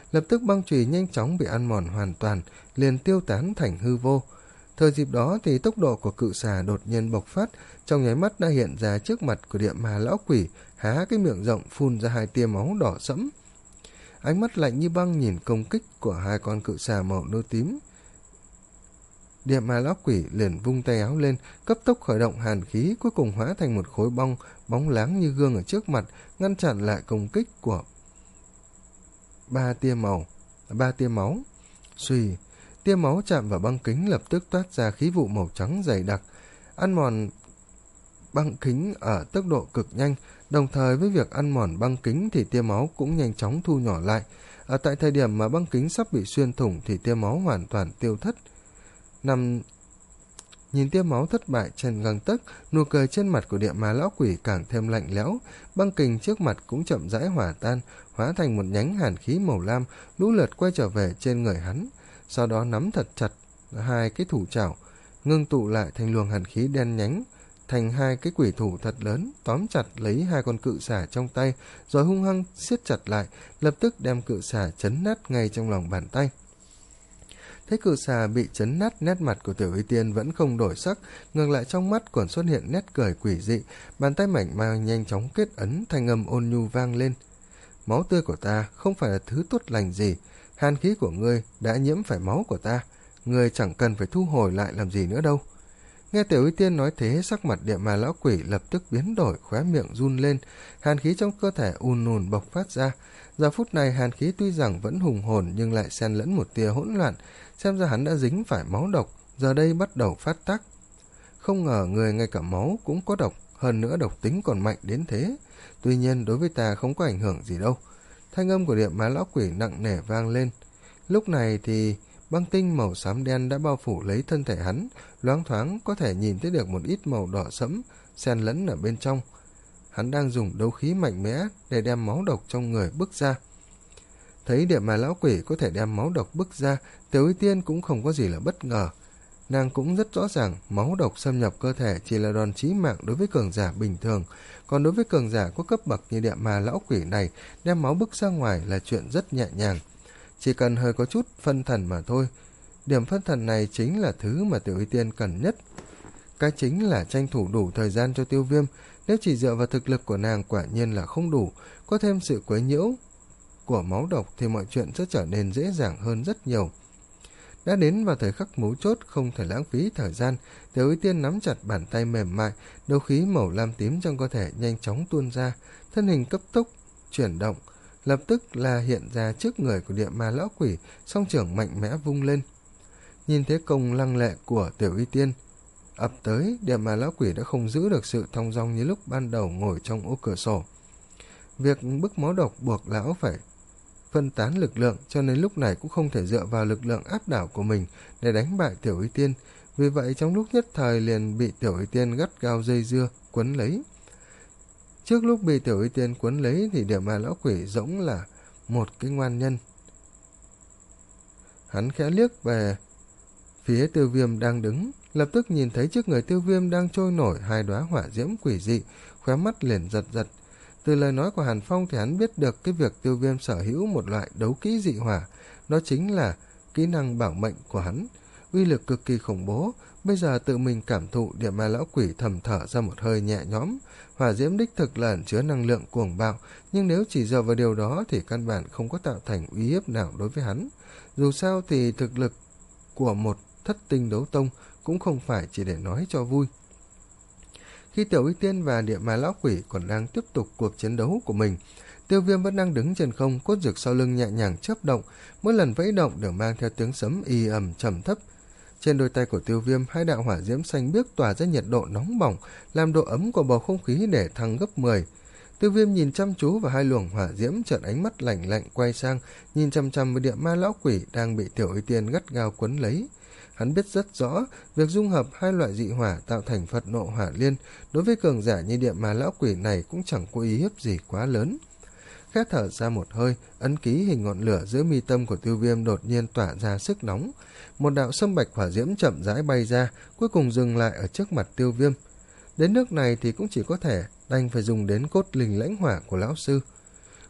lập tức băng chùy nhanh chóng bị ăn mòn hoàn toàn, liền tiêu tán thành hư vô. Thời dịp đó thì tốc độ của cự xà đột nhiên bộc phát, trong nháy mắt đã hiện ra trước mặt của địa ma lão quỷ, há cái miệng rộng phun ra hai tia máu đỏ sẫm. Ánh mắt lạnh như băng nhìn công kích của hai con cự xà màu nâu tím. Địa ma lão quỷ liền vung tay áo lên, cấp tốc khởi động hàn khí, cuối cùng hóa thành một khối bong bóng láng như gương ở trước mặt, ngăn chặn lại công kích của ba tia màu, ba tia máu. Xuy, tia máu chạm vào băng kính lập tức toát ra khí vụ màu trắng dày đặc, ăn mòn băng kính ở tốc độ cực nhanh. Đồng thời với việc ăn mòn băng kính thì tia máu cũng nhanh chóng thu nhỏ lại. Ở tại thời điểm mà băng kính sắp bị xuyên thủng thì tia máu hoàn toàn tiêu thất. Nằm nhìn tia máu thất bại trên gang tấc, nụ cười trên mặt của địa ma lão quỷ càng thêm lạnh lẽo. Băng kình trước mặt cũng chậm rãi hòa tan, hóa thành một nhánh hàn khí màu lam, lũ lượt quay trở về trên người hắn. Sau đó nắm thật chặt hai cái thủ chảo, ngưng tụ lại thành luồng hàn khí đen nhánh, thành hai cái quỷ thủ thật lớn, tóm chặt lấy hai con cự xà trong tay, rồi hung hăng siết chặt lại, lập tức đem cự xà chấn nát ngay trong lòng bàn tay. Thấy cự xà bị chấn nát, nét mặt của Tiểu Y Tiên vẫn không đổi sắc, ngược lại trong mắt còn xuất hiện nét cười quỷ dị, bàn tay mảnh mai nhanh chóng kết ấn, thanh âm ôn nhu vang lên. Máu tươi của ta không phải là thứ tốt lành gì, hàn khí của ngươi đã nhiễm phải máu của ta, ngươi chẳng cần phải thu hồi lại làm gì nữa đâu. Nghe Tiểu Y Tiên nói thế, sắc mặt địa ma lão quỷ lập tức biến đổi, khóe miệng run lên, hàn khí trong cơ thể ùn ùn bộc phát ra. Giờ phút này hàn khí tuy rằng vẫn hùng hồn nhưng lại xen lẫn một tia hỗn loạn, xem ra hắn đã dính phải máu độc, giờ đây bắt đầu phát tác. Không ngờ người ngay cả máu cũng có độc, hơn nữa độc tính còn mạnh đến thế. Tuy nhiên đối với ta không có ảnh hưởng gì đâu. Thanh âm của địa ma lão quỷ nặng nề vang lên. Lúc này thì băng tinh màu xám đen đã bao phủ lấy thân thể hắn, loáng thoáng có thể nhìn thấy được một ít màu đỏ sẫm xen lẫn ở bên trong. Hắn đang dùng đấu khí mạnh mẽ để đem máu độc trong người bức ra. Thấy địa ma lão quỷ có thể đem máu độc bức ra, Tiểu Y Tiên cũng không có gì là bất ngờ. Nàng cũng rất rõ ràng máu độc xâm nhập cơ thể chỉ là đòn chí mạng đối với cường giả bình thường, còn đối với cường giả có cấp bậc như địa ma lão quỷ này, đem máu bức ra ngoài là chuyện rất nhẹ nhàng. Chỉ cần hơi có chút phân thần mà thôi. Điểm phân thần này chính là thứ mà Tiểu Y Tiên cần nhất. Cái chính là tranh thủ đủ thời gian cho Tiêu Viêm. Nếu chỉ dựa vào thực lực của nàng quả nhiên là không đủ, có thêm sự quấy nhiễu của máu độc thì mọi chuyện sẽ trở nên dễ dàng hơn rất nhiều. Đã đến vào thời khắc mấu chốt, không thể lãng phí thời gian, Tiểu Y Tiên nắm chặt bàn tay mềm mại, đấu khí màu lam tím trong cơ thể nhanh chóng tuôn ra, thân hình cấp tốc chuyển động, lập tức là hiện ra trước người của địa ma lão quỷ, song trưởng mạnh mẽ vung lên. Nhìn thấy công lăng lệ của Tiểu Y Tiên ập tới, địa ma lão quỷ đã không giữ được sự thong dong như lúc ban đầu ngồi trong ô cửa sổ. Việc bức máu độc buộc lão phải phân tán lực lượng, cho nên lúc này cũng không thể dựa vào lực lượng áp đảo của mình để đánh bại Tiểu Y Tiên. Vì vậy trong lúc nhất thời liền bị Tiểu Y Tiên gắt gao dây dưa, quấn lấy. Trước lúc bị Tiểu Y Tiên quấn lấy thì địa ma lão quỷ giống là một cái ngoan nhân. Hắn khẽ liếc về phía Tiêu Viêm đang đứng, lập tức nhìn thấy trước người Tiêu Viêm đang trôi nổi hai đóa hỏa diễm quỷ dị, khóe mắt liền giật giật. Từ lời nói của Hàn Phong thì hắn biết được cái việc Tiêu Viêm sở hữu một loại đấu kỹ dị hỏa, đó chính là kỹ năng bảo mệnh của hắn, uy lực cực kỳ khủng bố. Bây giờ tự mình cảm thụ, địa ma lão quỷ thầm thở ra một hơi nhẹ nhõm. Hỏa diễm đích thực là ẩn chứa năng lượng cuồng bạo, nhưng nếu chỉ dựa vào điều đó thì căn bản không có tạo thành uy hiếp nào đối với hắn. Dù sao thì thực lực của một thất tinh đấu tông cũng không phải chỉ để nói cho vui. Khi Tiểu Y Tiên và địa ma lão quỷ còn đang tiếp tục cuộc chiến đấu của mình, Tiêu Viêm vẫn đang đứng trên không, cốt dược sau lưng nhẹ nhàng chớp động, mỗi lần vẫy động đều mang theo tiếng sấm y ầm trầm thấp. Trên đôi tay của Tiêu Viêm, hai đạo hỏa diễm xanh biếc tỏa ra nhiệt độ nóng bỏng, làm độ ấm của bầu không khí để thăng gấp mười. Tiêu Viêm nhìn chăm chú vào hai luồng hỏa diễm, chợt ánh mắt lạnh lạnh quay sang, nhìn chăm chăm vào địa ma lão quỷ đang bị Tiểu Y Tiên gắt gao quấn lấy. Hắn biết rất rõ, việc dung hợp hai loại dị hỏa tạo thành Phật nộ hỏa liên, đối với cường giả như địa ma lão quỷ này cũng chẳng có ý hiếp gì quá lớn. Khẽ thở ra một hơi, ấn ký hình ngọn lửa giữa mi tâm của Tiêu Viêm đột nhiên tỏa ra sức nóng. Một đạo sâm bạch hỏa diễm chậm rãi bay ra, cuối cùng dừng lại ở trước mặt Tiêu Viêm. Đến nước này thì cũng chỉ có thể đành phải dùng đến cốt linh lãnh hỏa của lão sư.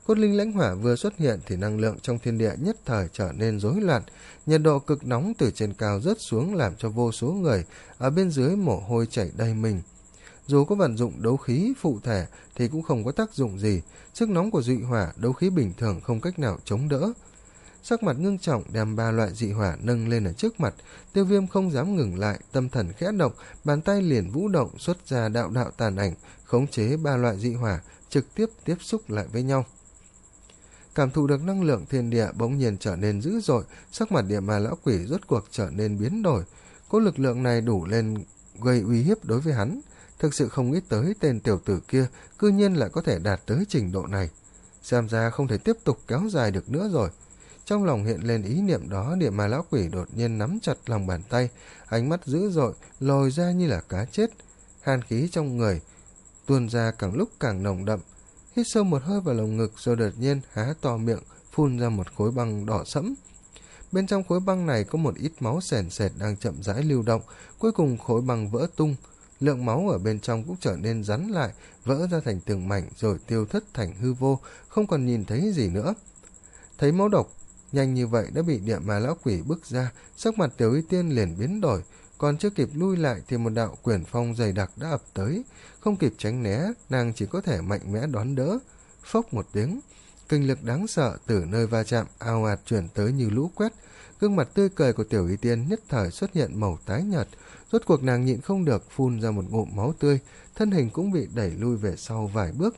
Cốt linh lãnh hỏa vừa xuất hiện thì năng lượng trong thiên địa nhất thời trở nên rối loạn, nhiệt độ cực nóng từ trên cao rớt xuống làm cho vô số người ở bên dưới mồ hôi chảy đầy mình. Dù có vận dụng đấu khí phụ thể thì cũng không có tác dụng gì, sức nóng của dị hỏa đấu khí bình thường không cách nào chống đỡ. Sắc mặt ngưng trọng đem ba loại dị hỏa nâng lên ở trước mặt, Tiêu Viêm không dám ngừng lại, tâm thần khẽ động, bàn tay liền vũ động xuất ra đạo đạo tàn ảnh, khống chế ba loại dị hỏa, trực tiếp tiếp xúc lại với nhau. Cảm thụ được năng lượng thiên địa bỗng nhiên trở nên dữ dội, sắc mặt Địa Ma lão quỷ rốt cuộc trở nên biến đổi. Cỗ lực lượng này đủ lên gây uy hiếp đối với hắn, thực sự không nghĩ tới tên tiểu tử kia cư nhiên lại có thể đạt tới trình độ này. Xem ra không thể tiếp tục kéo dài được nữa rồi. Trong lòng hiện lên ý niệm đó, Địa Ma lão quỷ đột nhiên nắm chặt lòng bàn tay, ánh mắt dữ dội lồi ra như là cá chết, hàn khí trong người tuôn ra càng lúc càng nồng đậm. Hít sâu một hơi vào lồng ngực rồi đột nhiên há to miệng phun ra một khối băng đỏ sẫm. Bên trong khối băng này có một ít máu sền sệt đang chậm rãi lưu động, cuối cùng khối băng vỡ tung, lượng máu ở bên trong cũng trở nên rắn lại, vỡ ra thành từng mảnh rồi tiêu thất thành hư vô, không còn nhìn thấy gì nữa. Thấy máu độc nhanh như vậy đã bị Địa Ma lão quỷ bức ra, sắc mặt Tiểu Y Tiên liền biến đổi, còn chưa kịp lui lại thì một đạo quyền phong dày đặc đã ập tới, không kịp tránh né, nàng chỉ có thể mạnh mẽ đón đỡ. Phốc một tiếng, kinh lực đáng sợ từ nơi va chạm ào ạt chuyển tới như lũ quét, gương mặt tươi cười của Tiểu Y Tiên nhất thời xuất hiện màu tái nhợt, rốt cuộc nàng nhịn không được phun ra một ngụm máu tươi, thân hình cũng bị đẩy lui về sau vài bước.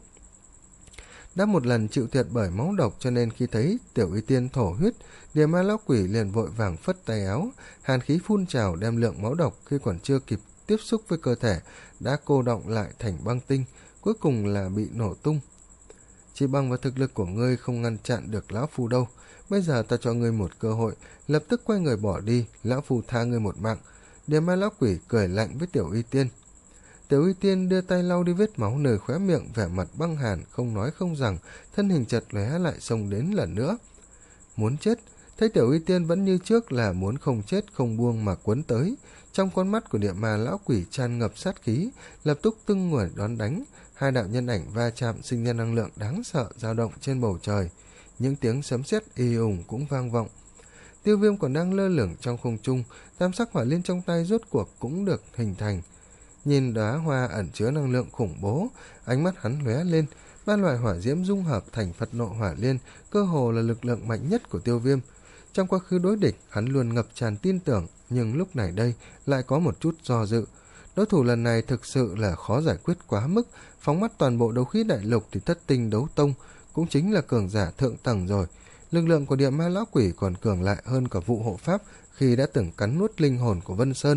Đã một lần chịu thiệt bởi máu độc cho nên khi thấy Tiểu Y Tiên thổ huyết, Địa Ma lão quỷ liền vội vàng phất tay áo, hàn khí phun trào đem lượng máu độc khi còn chưa kịp tiếp xúc với cơ thể đã cô đọng lại thành băng tinh, cuối cùng là bị nổ tung. Chỉ bằng vào thực lực của ngươi không ngăn chặn được lão phu đâu, bây giờ ta cho ngươi một cơ hội, lập tức quay người bỏ đi, lão phu tha ngươi một mạng. Địa Ma lão quỷ cười lạnh với Tiểu Y Tiên. Tiểu Y Tiên đưa tay lau đi vết máu nơi khóe miệng, vẻ mặt băng hàn, không nói không rằng, thân hình chật lóe lại xông đến lần nữa. Muốn chết, thấy Tiểu Y Tiên vẫn như trước là muốn không chết không buông mà quấn tới, trong con mắt của Địa Ma lão quỷ tràn ngập sát khí, lập tức tưng người đón đánh, hai đạo nhân ảnh va chạm sinh ra năng lượng đáng sợ dao động trên bầu trời, những tiếng sấm sét ì ùng cũng vang vọng. Tiêu Viêm còn đang lơ lửng trong không trung, tam sắc hỏa liên trong tay rốt cuộc cũng được hình thành. Nhìn đóa hoa ẩn chứa năng lượng khủng bố, ánh mắt hắn lóe lên, ba loại hỏa diễm dung hợp thành Phật Nộ Hỏa Liên, cơ hồ là lực lượng mạnh nhất của Tiêu Viêm. Trong quá khứ đối địch, hắn luôn ngập tràn tin tưởng, nhưng lúc này đây lại có một chút do dự. Đối thủ lần này thực sự là khó giải quyết quá mức, phóng mắt toàn bộ đấu khí đại lục thì thất tinh đấu tông cũng chính là cường giả thượng tầng rồi. Lực lượng của Địa Ma lão quỷ còn cường lại hơn cả vụ hộ pháp khi đã từng cắn nuốt linh hồn của Vân Sơn.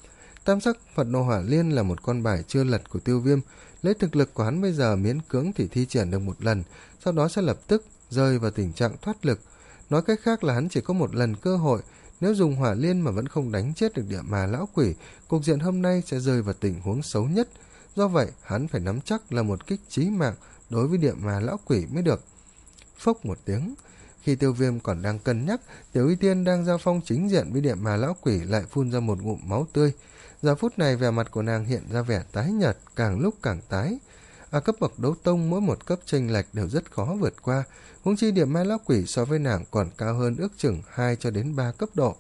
Tam sắc Phật Nộ Hỏa Liên là một con bài chưa lật của Tiêu Viêm, lấy thực lực của hắn bây giờ miễn cưỡng thì thi triển được một lần, sau đó sẽ lập tức rơi vào tình trạng thoát lực. Nói cách khác là hắn chỉ có một lần cơ hội, nếu dùng hỏa liên mà vẫn không đánh chết được Địa Ma lão quỷ, cục diện hôm nay sẽ rơi vào tình huống xấu nhất. Do vậy, hắn phải nắm chắc là một kích chí mạng đối với Địa Ma lão quỷ mới được. Phốc một tiếng, khi Tiêu Viêm còn đang cân nhắc, Tiểu Y Tiên đang giao phong chính diện với Địa Ma lão quỷ lại phun ra một ngụm máu tươi. Giờ phút này vẻ mặt của nàng hiện ra vẻ tái nhợt, càng lúc càng tái. Ở cấp bậc đấu tông, mỗi một cấp chênh lệch đều rất khó vượt qua, huống chi Địa Ma lão quỷ so với nàng còn cao hơn ước chừng hai cho đến ba cấp độ.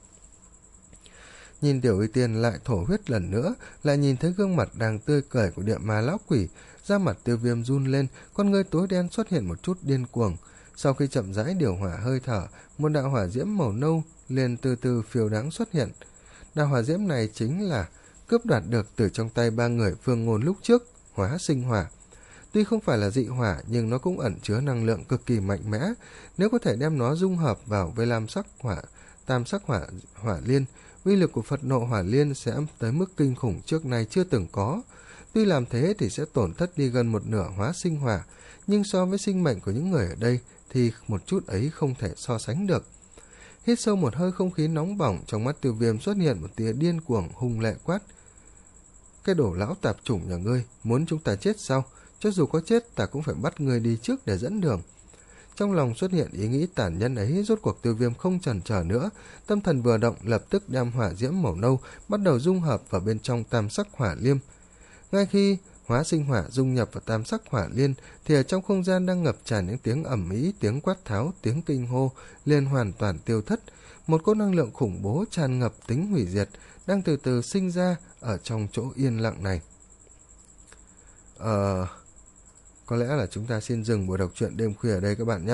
Nhìn Tiểu Y Tiên lại thổ huyết lần nữa, lại nhìn thấy gương mặt đang tươi cười của Địa Ma lão quỷ, da mặt Tiêu Viêm run lên, con ngươi tối đen xuất hiện một chút điên cuồng. Sau khi chậm rãi điều hỏa hơi thở, một đạo hỏa diễm màu nâu liền từ từ phiêu đáng xuất hiện. Đạo hỏa diễm này chính là cướp đoạt được từ trong tay ba người Phương Ngôn lúc trước, hóa sinh hỏa. Tuy không phải là dị hỏa nhưng nó cũng ẩn chứa năng lượng cực kỳ mạnh mẽ, nếu có thể đem nó dung hợp vào với lam sắc hỏa, tam sắc hỏa hỏa liên, uy lực của Phật Nộ Hỏa Liên sẽ tới mức kinh khủng trước nay chưa từng có. Tuy làm thế thì sẽ tổn thất đi gần một nửa hóa sinh hỏa, nhưng so với sinh mệnh của những người ở đây thì một chút ấy không thể so sánh được. Hít sâu một hơi không khí nóng bỏng, trong mắt Tiêu Viêm xuất hiện một tia điên cuồng hung lệ quát. Cái đổ lão tạp chủng nhà ngươi, muốn chúng ta chết sao? Cho dù có chết, ta cũng phải bắt ngươi đi trước để dẫn đường. Trong lòng xuất hiện ý nghĩ tàn nhẫn ấy, rốt cuộc Tiêu Viêm không chần chờ nữa, tâm thần vừa động lập tức đem hỏa diễm màu nâu bắt đầu dung hợp vào bên trong tam sắc hỏa liêm. Ngay khi hóa sinh hỏa dung nhập vào tam sắc hỏa liên, thì ở trong không gian đang ngập tràn những tiếng ầm ĩ, tiếng quát tháo, tiếng kinh hô liền hoàn toàn tiêu thất. Một cỗ năng lượng khủng bố tràn ngập tính hủy diệt đang từ từ sinh ra ở trong chỗ yên lặng này. Ờ, có lẽ là chúng ta xin dừng buổi đọc truyện đêm khuya ở đây các bạn nhé.